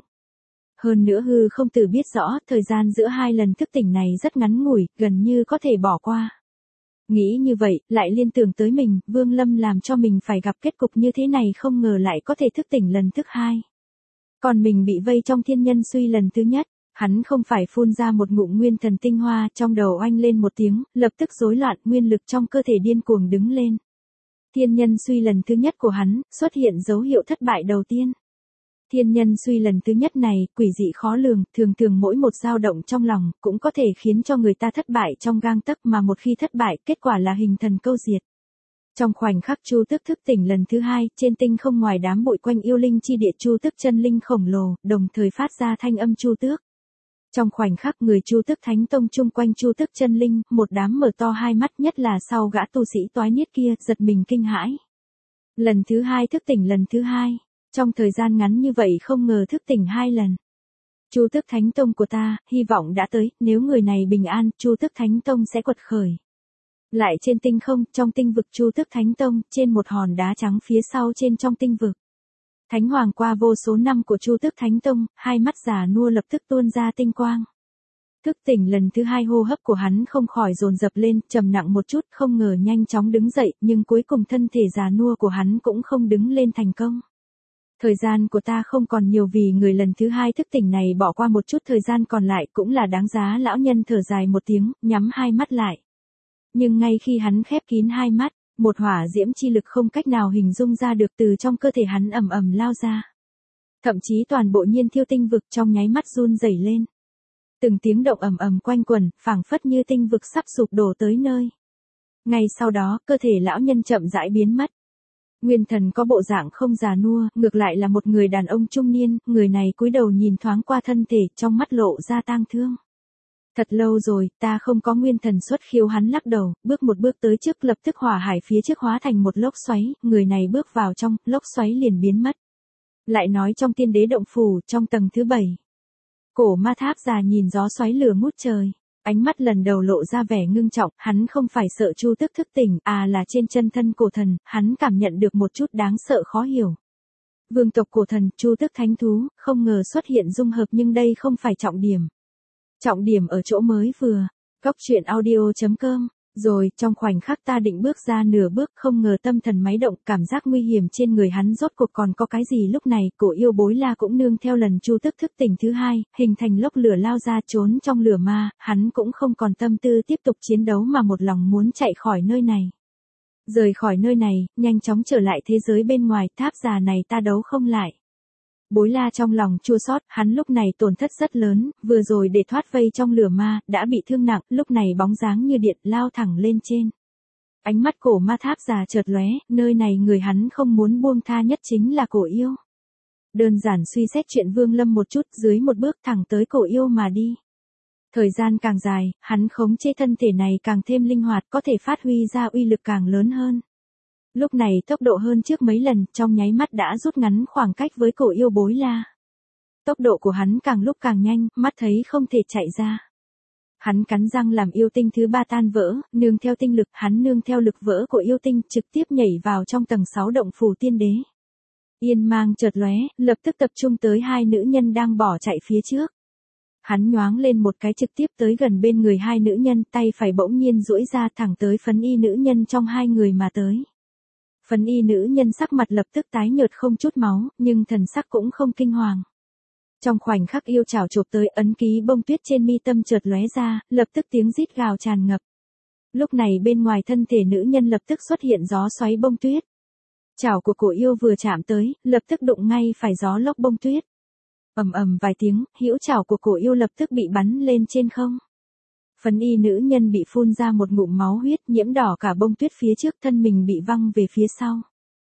Hơn nữa hư không tử biết rõ, thời gian giữa hai lần thức tỉnh này rất ngắn ngủi, gần như có thể bỏ qua. Nghĩ như vậy, lại liên tưởng tới mình, Vương Lâm làm cho mình phải gặp kết cục như thế này không ngờ lại có thể thức tỉnh lần thứ hai. Còn mình bị vây trong thiên nhân suy lần thứ nhất, hắn không phải phun ra một ngụm nguyên thần tinh hoa, trong đầu oanh lên một tiếng, lập tức rối loạn, nguyên lực trong cơ thể điên cuồng đứng lên. Thiên nhân suy lần thứ nhất của hắn, xuất hiện dấu hiệu thất bại đầu tiên. Thiên nhân suy lần thứ nhất này, quỷ dị khó lường, thường thường mỗi một dao động trong lòng, cũng có thể khiến cho người ta thất bại trong gang tấc mà một khi thất bại, kết quả là hình thần câu diệt. Trong khoảnh khắc Chu Tước thức tỉnh lần thứ hai, trên tinh không ngoài đám bụi quanh yêu linh chi địa Chu Tước chân linh khổng lồ, đồng thời phát ra thanh âm Chu Tước. Trong khoảnh khắc người Chu Tước Thánh Tông chung quanh Chu Tước chân linh, một đám mở to hai mắt nhất là sau gã tu sĩ toái niết kia, giật mình kinh hãi. Lần thứ hai thức tỉnh lần thứ hai, trong thời gian ngắn như vậy không ngờ thức tỉnh hai lần. Chu Tước Thánh Tông của ta, hy vọng đã tới, nếu người này bình an, Chu Tước Thánh Tông sẽ quật khởi. Lại trên tinh không, trong tinh vực Chu Tước Thánh Tông, trên một hòn đá trắng phía sau trên trong tinh vực. Thánh Hoàng qua vô số năm của Chu Tước Thánh Tông, hai mắt già nua lập tức tuôn ra tinh quang. Thức tỉnh lần thứ hai hô hấp của hắn không khỏi dồn dập lên, trầm nặng một chút, không ngờ nhanh chóng đứng dậy, nhưng cuối cùng thân thể già nua của hắn cũng không đứng lên thành công. Thời gian của ta không còn nhiều vì người lần thứ hai thức tỉnh này bỏ qua một chút thời gian còn lại cũng là đáng giá. Lão nhân thở dài một tiếng, nhắm hai mắt lại. Nhưng ngay khi hắn khép kín hai mắt, một hỏa diễm chi lực không cách nào hình dung ra được từ trong cơ thể hắn ầm ầm lao ra. Thậm chí toàn bộ Nhiên Thiêu tinh vực trong nháy mắt run rẩy lên. Từng tiếng động ầm ầm quanh quẩn, phảng phất như tinh vực sắp sụp đổ tới nơi. Ngay sau đó, cơ thể lão nhân chậm rãi biến mất. Nguyên thần có bộ dạng không già nua, ngược lại là một người đàn ông trung niên, người này cúi đầu nhìn thoáng qua thân thể, trong mắt lộ ra tang thương. Thật lâu rồi, ta không có nguyên thần xuất khiếu, hắn lắc đầu, bước một bước tới trước, lập tức hỏa hải phía trước hóa thành một lốc xoáy, người này bước vào trong, lốc xoáy liền biến mất. Lại nói trong Tiên Đế động phủ, trong tầng thứ 7. Cổ Ma Tháp già nhìn gió xoáy lửa ngút trời, ánh mắt lần đầu lộ ra vẻ ngưng trọng, hắn không phải sợ Chu Tước thức tỉnh, là trên chân thân cổ thần, hắn cảm nhận được một chút đáng sợ khó hiểu. Vương tộc cổ thần, Chu Tước thánh thú, không ngờ xuất hiện dung hợp nhưng đây không phải trọng điểm. Trọng điểm ở chỗ mới vừa. Góc truyện audio.com. Rồi, trong khoảnh khắc ta định bước ra nửa bước không ngờ tâm thần máy động, cảm giác nguy hiểm trên người hắn rốt cuộc còn có cái gì. Lúc này, cổ yêu Bối La cũng nương theo lần Chu Tước thức tỉnh thứ hai, hình thành lốc lửa lao ra trốn trong lửa ma, hắn cũng không còn tâm tư tiếp tục chiến đấu mà một lòng muốn chạy khỏi nơi này. Rời khỏi nơi này, nhanh chóng trở lại thế giới bên ngoài, tháp già này ta đấu không lại. Bối La trong lòng chua xót, hắn lúc này tổn thất rất lớn, vừa rồi để thoát vây trong lửa ma, đã bị thương nặng, lúc này bóng dáng như điện lao thẳng lên trên. Ánh mắt cổ Ma Tháp già chợt lóe, nơi này người hắn không muốn buông tha nhất chính là cổ yêu. Đơn giản suy xét chuyện Vương Lâm một chút, dưới một bước thẳng tới cổ yêu mà đi. Thời gian càng dài, hắn khống chế thân thể này càng thêm linh hoạt, có thể phát huy ra uy lực càng lớn hơn. Lúc này tốc độ hơn trước mấy lần, trong nháy mắt đã rút ngắn khoảng cách với cổ yêu Bối La. Tốc độ của hắn càng lúc càng nhanh, mắt thấy không thể chạy ra. Hắn cắn răng làm yêu tinh thứ 3 tan vỡ, nương theo tinh lực, hắn nương theo lực vỡ của yêu tinh, trực tiếp nhảy vào trong tầng 6 động phủ Tiên Đế. Yên mang chợt lóe, lập tức tập trung tới hai nữ nhân đang bỏ chạy phía trước. Hắn nhoáng lên một cái trực tiếp tới gần bên người hai nữ nhân, tay phải bỗng nhiên duỗi ra thẳng tới phấn y nữ nhân trong hai người mà tới. Phấn y nữ nhân sắc mặt lập tức tái nhợt không chút máu, nhưng thần sắc cũng không kinh hoàng. Trong khoảnh khắc yêu chảo chộp tới, ấn ký bông tuyết trên mi tâm chợt lóe ra, lập tức tiếng rít gào tràn ngập. Lúc này bên ngoài thân thể nữ nhân lập tức xuất hiện gió xoáy bông tuyết. Chảo của cổ yêu vừa chạm tới, lập tức đụng ngay phải gió lốc bông tuyết. Ầm ầm vài tiếng, hữu chảo của cổ yêu lập tức bị bắn lên trên không. Phấn y nữ nhân bị phun ra một ngụm máu huyết, nhiễm đỏ cả bông tuyết phía trước, thân mình bị văng về phía sau.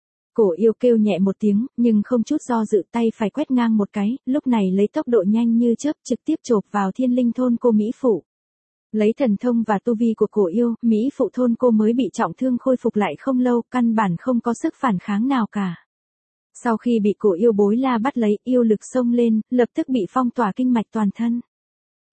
Cổ yêu kêu nhẹ một tiếng, nhưng không chút do dự, tay phải quét ngang một cái, lúc này lấy tốc độ nhanh như chớp trực tiếp chộp vào thiên linh thôn cô Mỹ Phụ. Lấy thần thông và tu vi của cổ yêu, Mỹ Phụ thôn cô mới bị trọng thương khôi phục lại không lâu, căn bản không có sức phản kháng nào cả. Sau khi bị cổ yêu Bối La bắt lấy, yêu lực xông lên, lập tức bị phong tỏa kinh mạch toàn thân.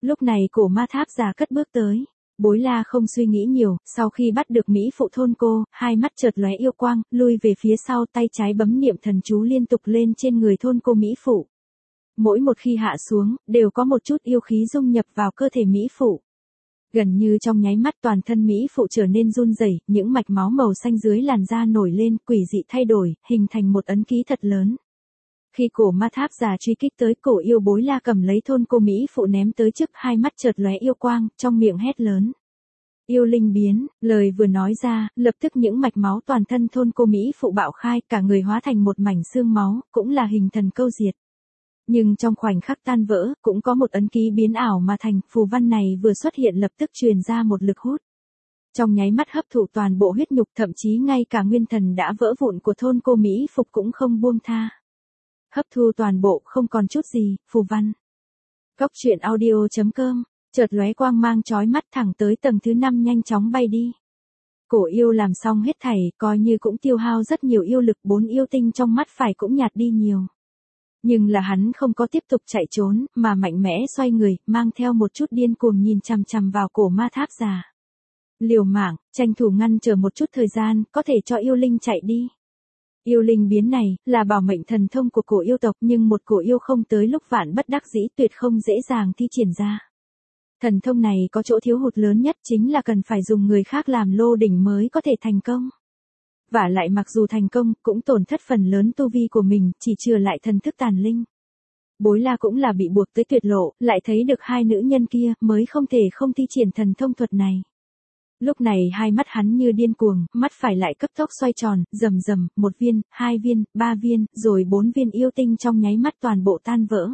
Lúc này cổ ma tháp già cất bước tới. Bối La không suy nghĩ nhiều, sau khi bắt được Mỹ phụ thôn cô, hai mắt chợt lóe yêu quang, lui về phía sau, tay trái bấm niệm thần chú liên tục lên trên người thôn cô Mỹ phụ. Mỗi một khi hạ xuống, đều có một chút yêu khí dung nhập vào cơ thể Mỹ phụ. Gần như trong nháy mắt toàn thân Mỹ phụ trở nên run rẩy, những mạch máu màu xanh dưới làn da nổi lên, quỷ dị thay đổi, hình thành một ấn ký thật lớn. Khi cổ ma tháp già truy kích tới, cổ yêu Bối La cầm lấy thôn cô Mỹ phụ ném tới trước, hai mắt chợt lóe yêu quang, trong miệng hét lớn. Yêu linh biến, lời vừa nói ra, lập tức những mạch máu toàn thân thôn cô Mỹ phụ bạo khai, cả người hóa thành một mảnh xương máu, cũng là hình thần câu diệt. Nhưng trong khoảnh khắc tan vỡ, cũng có một ấn ký biến ảo mà thành, phù văn này vừa xuất hiện lập tức truyền ra một lực hút. Trong nháy mắt hấp thụ toàn bộ huyết nhục, thậm chí ngay cả nguyên thần đã vỡ vụn của thôn cô Mỹ phục cũng không buông tha. Hấp thu toàn bộ, không còn chút gì, phù văn. Góc truyện audio.com, chợt lóe quang mang chói mắt thẳng tới tầng thứ 5 nhanh chóng bay đi. Cổ yêu làm xong hết thảy, coi như cũng tiêu hao rất nhiều yêu lực, 4 yêu tinh trong mắt phải cũng nhạt đi nhiều. Nhưng là hắn không có tiếp tục chạy trốn, mà mạnh mẽ xoay người, mang theo một chút điên cuồng nhìn chằm chằm vào cổ ma tháp già. Liều mạng, tranh thủ ngăn chờ một chút thời gian, có thể cho yêu linh chạy đi. Yêu linh biến này, là bảo mệnh thần thông của cổ yêu tộc, nhưng một cổ yêu không tới lúc vạn bất đắc dĩ tuyệt không dễ dàng thi triển ra. Thần thông này có chỗ thiếu hụt lớn nhất chính là cần phải dùng người khác làm lô đỉnh mới có thể thành công. Vả lại mặc dù thành công, cũng tổn thất phần lớn tu vi của mình, chỉ chừa lại thần thức tàn linh. Bối La cũng là bị buộc tới tuyệt lộ, lại thấy được hai nữ nhân kia, mới không thể không thi triển thần thông thuật này. Lúc này hai mắt hắn như điên cuồng, mắt phải lại cấp tốc xoay tròn, rầm rầm, 1 viên, 2 viên, 3 viên, rồi 4 viên yêu tinh trong nháy mắt toàn bộ tan vỡ.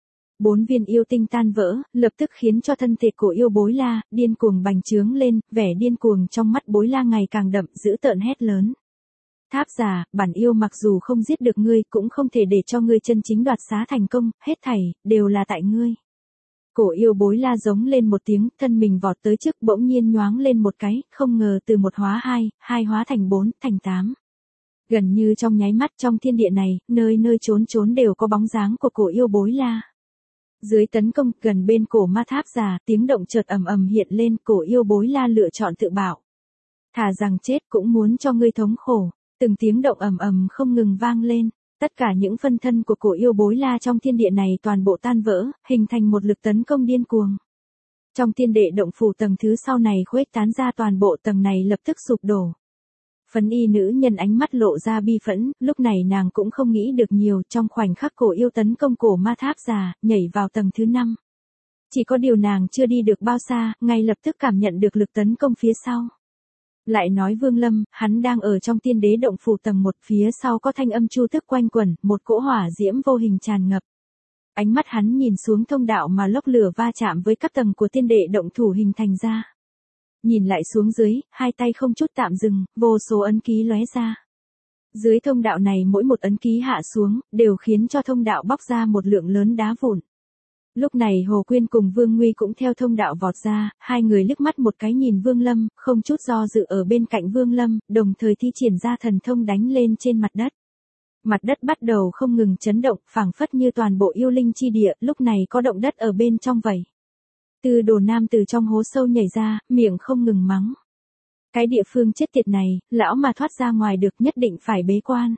4 viên yêu tinh tan vỡ, lập tức khiến cho thân thể của yêu Bối La, điên cuồng bành trướng lên, vẻ điên cuồng trong mắt Bối La ngày càng đậm, dữ tợn hét lớn. Tháp già, bản yêu mặc dù không giết được ngươi, cũng không thể để cho ngươi chân chính đoạt xá thành công, hết thảy, đều là tại ngươi. Cổ yêu Bối La giống lên một tiếng, thân mình vọt tới trước, bỗng nhiên nhoáng lên một cái, không ngờ từ 1 hóa 2, 2 hóa thành 4, thành 8. Gần như trong nháy mắt trong thiên địa này, nơi nơi trốn trốn đều có bóng dáng của cổ yêu Bối La. Dưới tấn công, gần bên cổ ma tháp già, tiếng động chợt ầm ầm hiện lên, cổ yêu Bối La lựa chọn tự bảo. Thà rằng chết cũng muốn cho ngươi thống khổ. Từng tiếng động ầm ầm không ngừng vang lên, tất cả những phân thân của cổ yêu Bối La trong thiên địa này toàn bộ tan vỡ, hình thành một lực tấn công điên cuồng. Trong thiên đệ động phủ tầng thứ sau này khuếch tán ra, toàn bộ tầng này lập tức sụp đổ. Phấn y nữ nhân ánh mắt lộ ra bi phẫn, lúc này nàng cũng không nghĩ được nhiều, trong khoảnh khắc cổ yêu tấn công cổ ma tháp già, nhảy vào tầng thứ 5. Chỉ có điều nàng chưa đi được bao xa, ngay lập tức cảm nhận được lực tấn công phía sau. Lại nói Vương Lâm, hắn đang ở trong tiên đế động phủ tầng 1, phía sau có thanh âm chu tức quanh quẩn, một cỗ hỏa diễm vô hình tràn ngập. Ánh mắt hắn nhìn xuống thông đạo mà lốc lửa va chạm với các tầng của tiên đệ động thủ hình thành ra. Nhìn lại xuống dưới, hai tay không chút tạm dừng, vô số ấn ký lóe ra. Dưới thông đạo này mỗi một ấn ký hạ xuống, đều khiến cho thông đạo bóc ra một lượng lớn đá vụn. Lúc này Hồ Quyên cùng Vương Nguy cũng theo thông đạo vọt ra, hai người liếc mắt một cái nhìn Vương Lâm, không chút do dự ở bên cạnh Vương Lâm, đồng thời thi triển ra thần thông đánh lên trên mặt đất. Mặt đất bắt đầu không ngừng chấn động, phảng phất như toàn bộ yêu linh chi địa, lúc này có động đất ở bên trong vậy. Tư Đồ Nam từ trong hố sâu nhảy ra, miệng không ngừng mắng. Cái địa phương chết tiệt này, lão mà thoát ra ngoài được nhất định phải bế quan.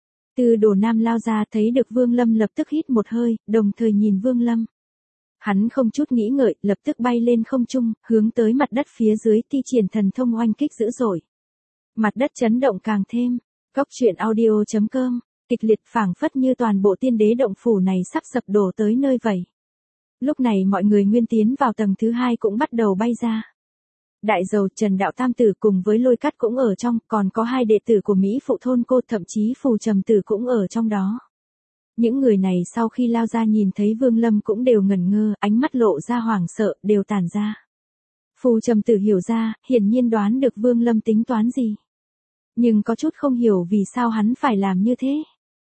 Tư Đồ Nam lao ra thấy được Vương Lâm lập tức hít một hơi, đồng thời nhìn Vương Lâm. Hắn không chút nghĩ ngợi, lập tức bay lên không trung, hướng tới mặt đất phía dưới thi triển thần thông oanh kích dữ dội. Mặt đất chấn động càng thêm. Góc truyện audio.com, kịch liệt phảng phất như toàn bộ tiên đế động phủ này sắp sập đổ tới nơi vậy. Lúc này mọi người nguyên tiến vào tầng thứ 2 cũng bắt đầu bay ra. Đại Dầu, Trần Đạo Tam Tử cùng với Lôi Cắt cũng ở trong, còn có 2 đệ tử của Mỹ phụ thôn cô, thậm chí Phù Trầm Tử cũng ở trong đó. Những người này sau khi lao ra nhìn thấy Vương Lâm cũng đều ngẩn ngơ, ánh mắt lộ ra hoảng sợ, đều tản ra. Phù Trầm Tử hiểu ra, hiển nhiên đoán được Vương Lâm tính toán gì. Nhưng có chút không hiểu vì sao hắn phải làm như thế.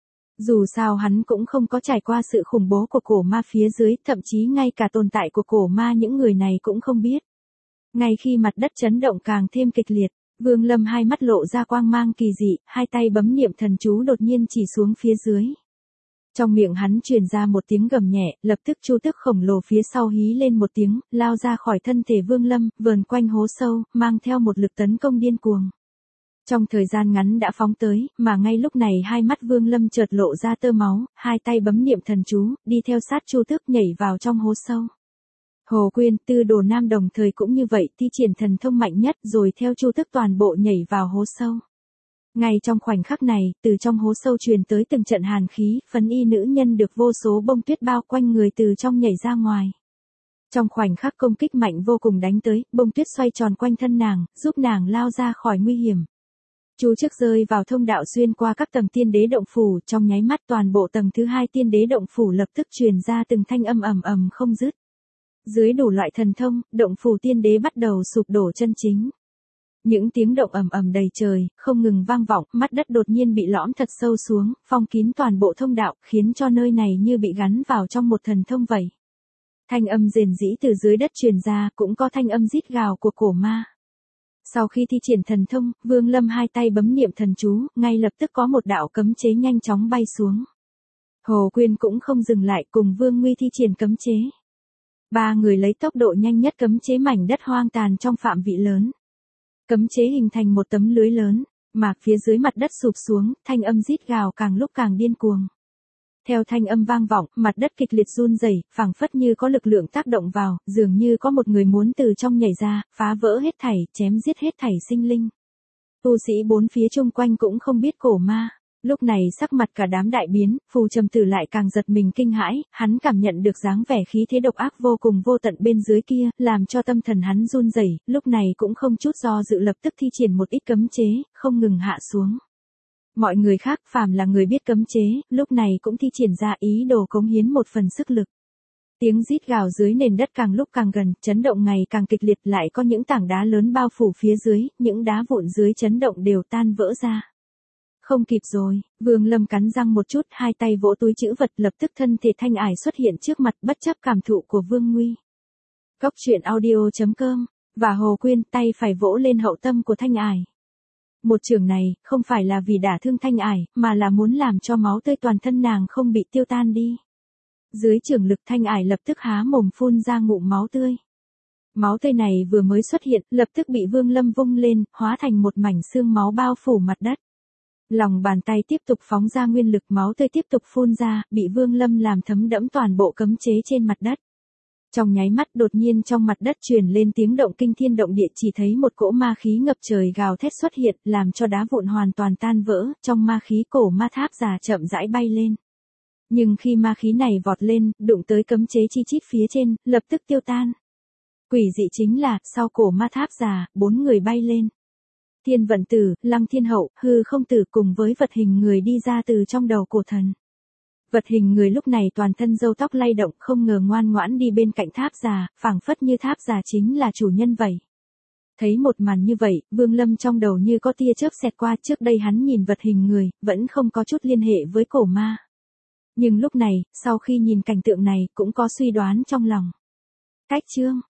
Dù sao hắn cũng không có trải qua sự khủng bố của cổ ma phía dưới, thậm chí ngay cả tồn tại của cổ ma những người này cũng không biết. Ngay khi mặt đất chấn động càng thêm kịch liệt, Vương Lâm hai mắt lộ ra quang mang kỳ dị, hai tay bấm niệm thần chú đột nhiên chỉ xuống phía dưới. Trong miệng hắn truyền ra một tiếng gầm nhẹ, lập tức chu tước khổng lồ phía sau hí lên một tiếng, lao ra khỏi thân thể Vương Lâm, vờn quanh hố sâu, mang theo một lực tấn công điên cuồng. Trong thời gian ngắn đã phóng tới, mà ngay lúc này hai mắt Vương Lâm chợt lộ ra tơ máu, hai tay bấm niệm thần chú, đi theo sát chu tước nhảy vào trong hố sâu. Hồ Quyên, Tư Đồ Nam đồng thời cũng như vậy, thi triển thần thông mạnh nhất rồi theo chu tước toàn bộ nhảy vào hố sâu. Ngay trong khoảnh khắc này, từ trong hố sâu truyền tới từng trận hàn khí, phấn y nữ nhân được vô số bông tuyết bao quanh người từ trong nhảy ra ngoài. Trong khoảnh khắc công kích mạnh vô cùng đánh tới, bông tuyết xoay tròn quanh thân nàng, giúp nàng lao ra khỏi nguy hiểm. Chú trước rơi vào thông đạo xuyên qua các tầng tiên đế động phủ, trong nháy mắt toàn bộ tầng thứ 2 tiên đế động phủ lập tức truyền ra từng thanh âm ầm ầm không dứt. Dưới đủ loại thần thông, động phủ tiên đế bắt đầu sụp đổ chân chính. Những tiếng động ầm ầm đầy trời, không ngừng vang vọng, mắt đất đột nhiên bị lõm thật sâu xuống, phong kín toàn bộ thông đạo, khiến cho nơi này như bị gắn vào trong một thần thông vậy. Thanh âm rền rĩ từ dưới đất truyền ra, cũng có thanh âm rít gào của cổ ma. Sau khi thi triển thần thông, Vương Lâm hai tay bấm niệm thần chú, ngay lập tức có một đạo cấm chế nhanh chóng bay xuống. Hồ Quyên cũng không dừng lại, cùng Vương Nguy thi triển cấm chế. Ba người lấy tốc độ nhanh nhất cấm chế mảnh đất hoang tàn trong phạm vị lớn. Cấm chế hình thành một tấm lưới lớn, mà phía dưới mặt đất sụp xuống, thanh âm rít gào càng lúc càng điên cuồng. Theo thanh âm vang vọng, mặt đất kịch liệt run rẩy, phảng phất như có lực lượng tác động vào, dường như có một người muốn từ trong nhảy ra, phá vỡ hết thảy, chém giết hết thảy sinh linh. Tu sĩ bốn phía chung quanh cũng không biết cổ ma. Lúc này sắc mặt cả đám đại biến, Phù Trầm Tử lại càng giật mình kinh hãi, hắn cảm nhận được dáng vẻ khí thế độc ác vô cùng vô tận bên dưới kia, làm cho tâm thần hắn run rẩy, lúc này cũng không chút do dự lập tức thi triển một ít cấm chế, không ngừng hạ xuống. Mọi người khác phàm là người biết cấm chế, lúc này cũng thi triển ra ý đồ cống hiến một phần sức lực. Tiếng rít gào dưới nền đất càng lúc càng gần, chấn động ngày càng kịch liệt, lại có những tảng đá lớn bao phủ phía dưới, những đá vụn dưới chấn động đều tan vỡ ra. Không kịp rồi, Vương Lâm cắn răng một chút, hai tay vỗ túi trữ vật, lập tức thân thể thanh ải xuất hiện trước mặt, bất chấp cảm thụ của Vương Nguy. Cốc truyện audio.com, và Hồ Quyên tay phải vỗ lên hậu tâm của thanh ải. Một chưởng này, không phải là vì đả thương thanh ải, mà là muốn làm cho máu tươi toàn thân nàng không bị tiêu tan đi. Dưới chưởng lực thanh ải lập tức há mồm phun ra ngụm máu tươi. Máu tươi này vừa mới xuất hiện, lập tức bị Vương Lâm vung lên, hóa thành một mảnh xương máu bao phủ mặt đất. Lòng bàn tay tiếp tục phóng ra nguyên lực, máu tươi tiếp tục phun ra, bị Vương Lâm làm thấm đẫm toàn bộ cấm chế trên mặt đất. Trong nháy mắt đột nhiên trong mặt đất truyền lên tiếng động kinh thiên động địa, chỉ thấy một cỗ ma khí ngập trời gào thét xuất hiện, làm cho đá vụn hoàn toàn tan vỡ, trong ma khí cổ ma tháp già chậm rãi bay lên. Nhưng khi ma khí này vọt lên, đụng tới cấm chế chi chít phía trên, lập tức tiêu tan. Quỷ dị chính là, sau cổ ma tháp già, 4 người bay lên. Thiên Vận Tử, Lăng Thiên Hậu, Hư Không Tử cùng với vật hình người đi ra từ trong đầu cổ thần. Vật hình người lúc này toàn thân râu tóc lay động, không ngờ ngoan ngoãn đi bên cạnh tháp già, phảng phất như tháp già chính là chủ nhân vậy. Thấy một màn như vậy, Vương Lâm trong đầu như có tia chớp xẹt qua, trước đây hắn nhìn vật hình người, vẫn không có chút liên hệ với cổ ma. Nhưng lúc này, sau khi nhìn cảnh tượng này, cũng có suy đoán trong lòng. Cách chương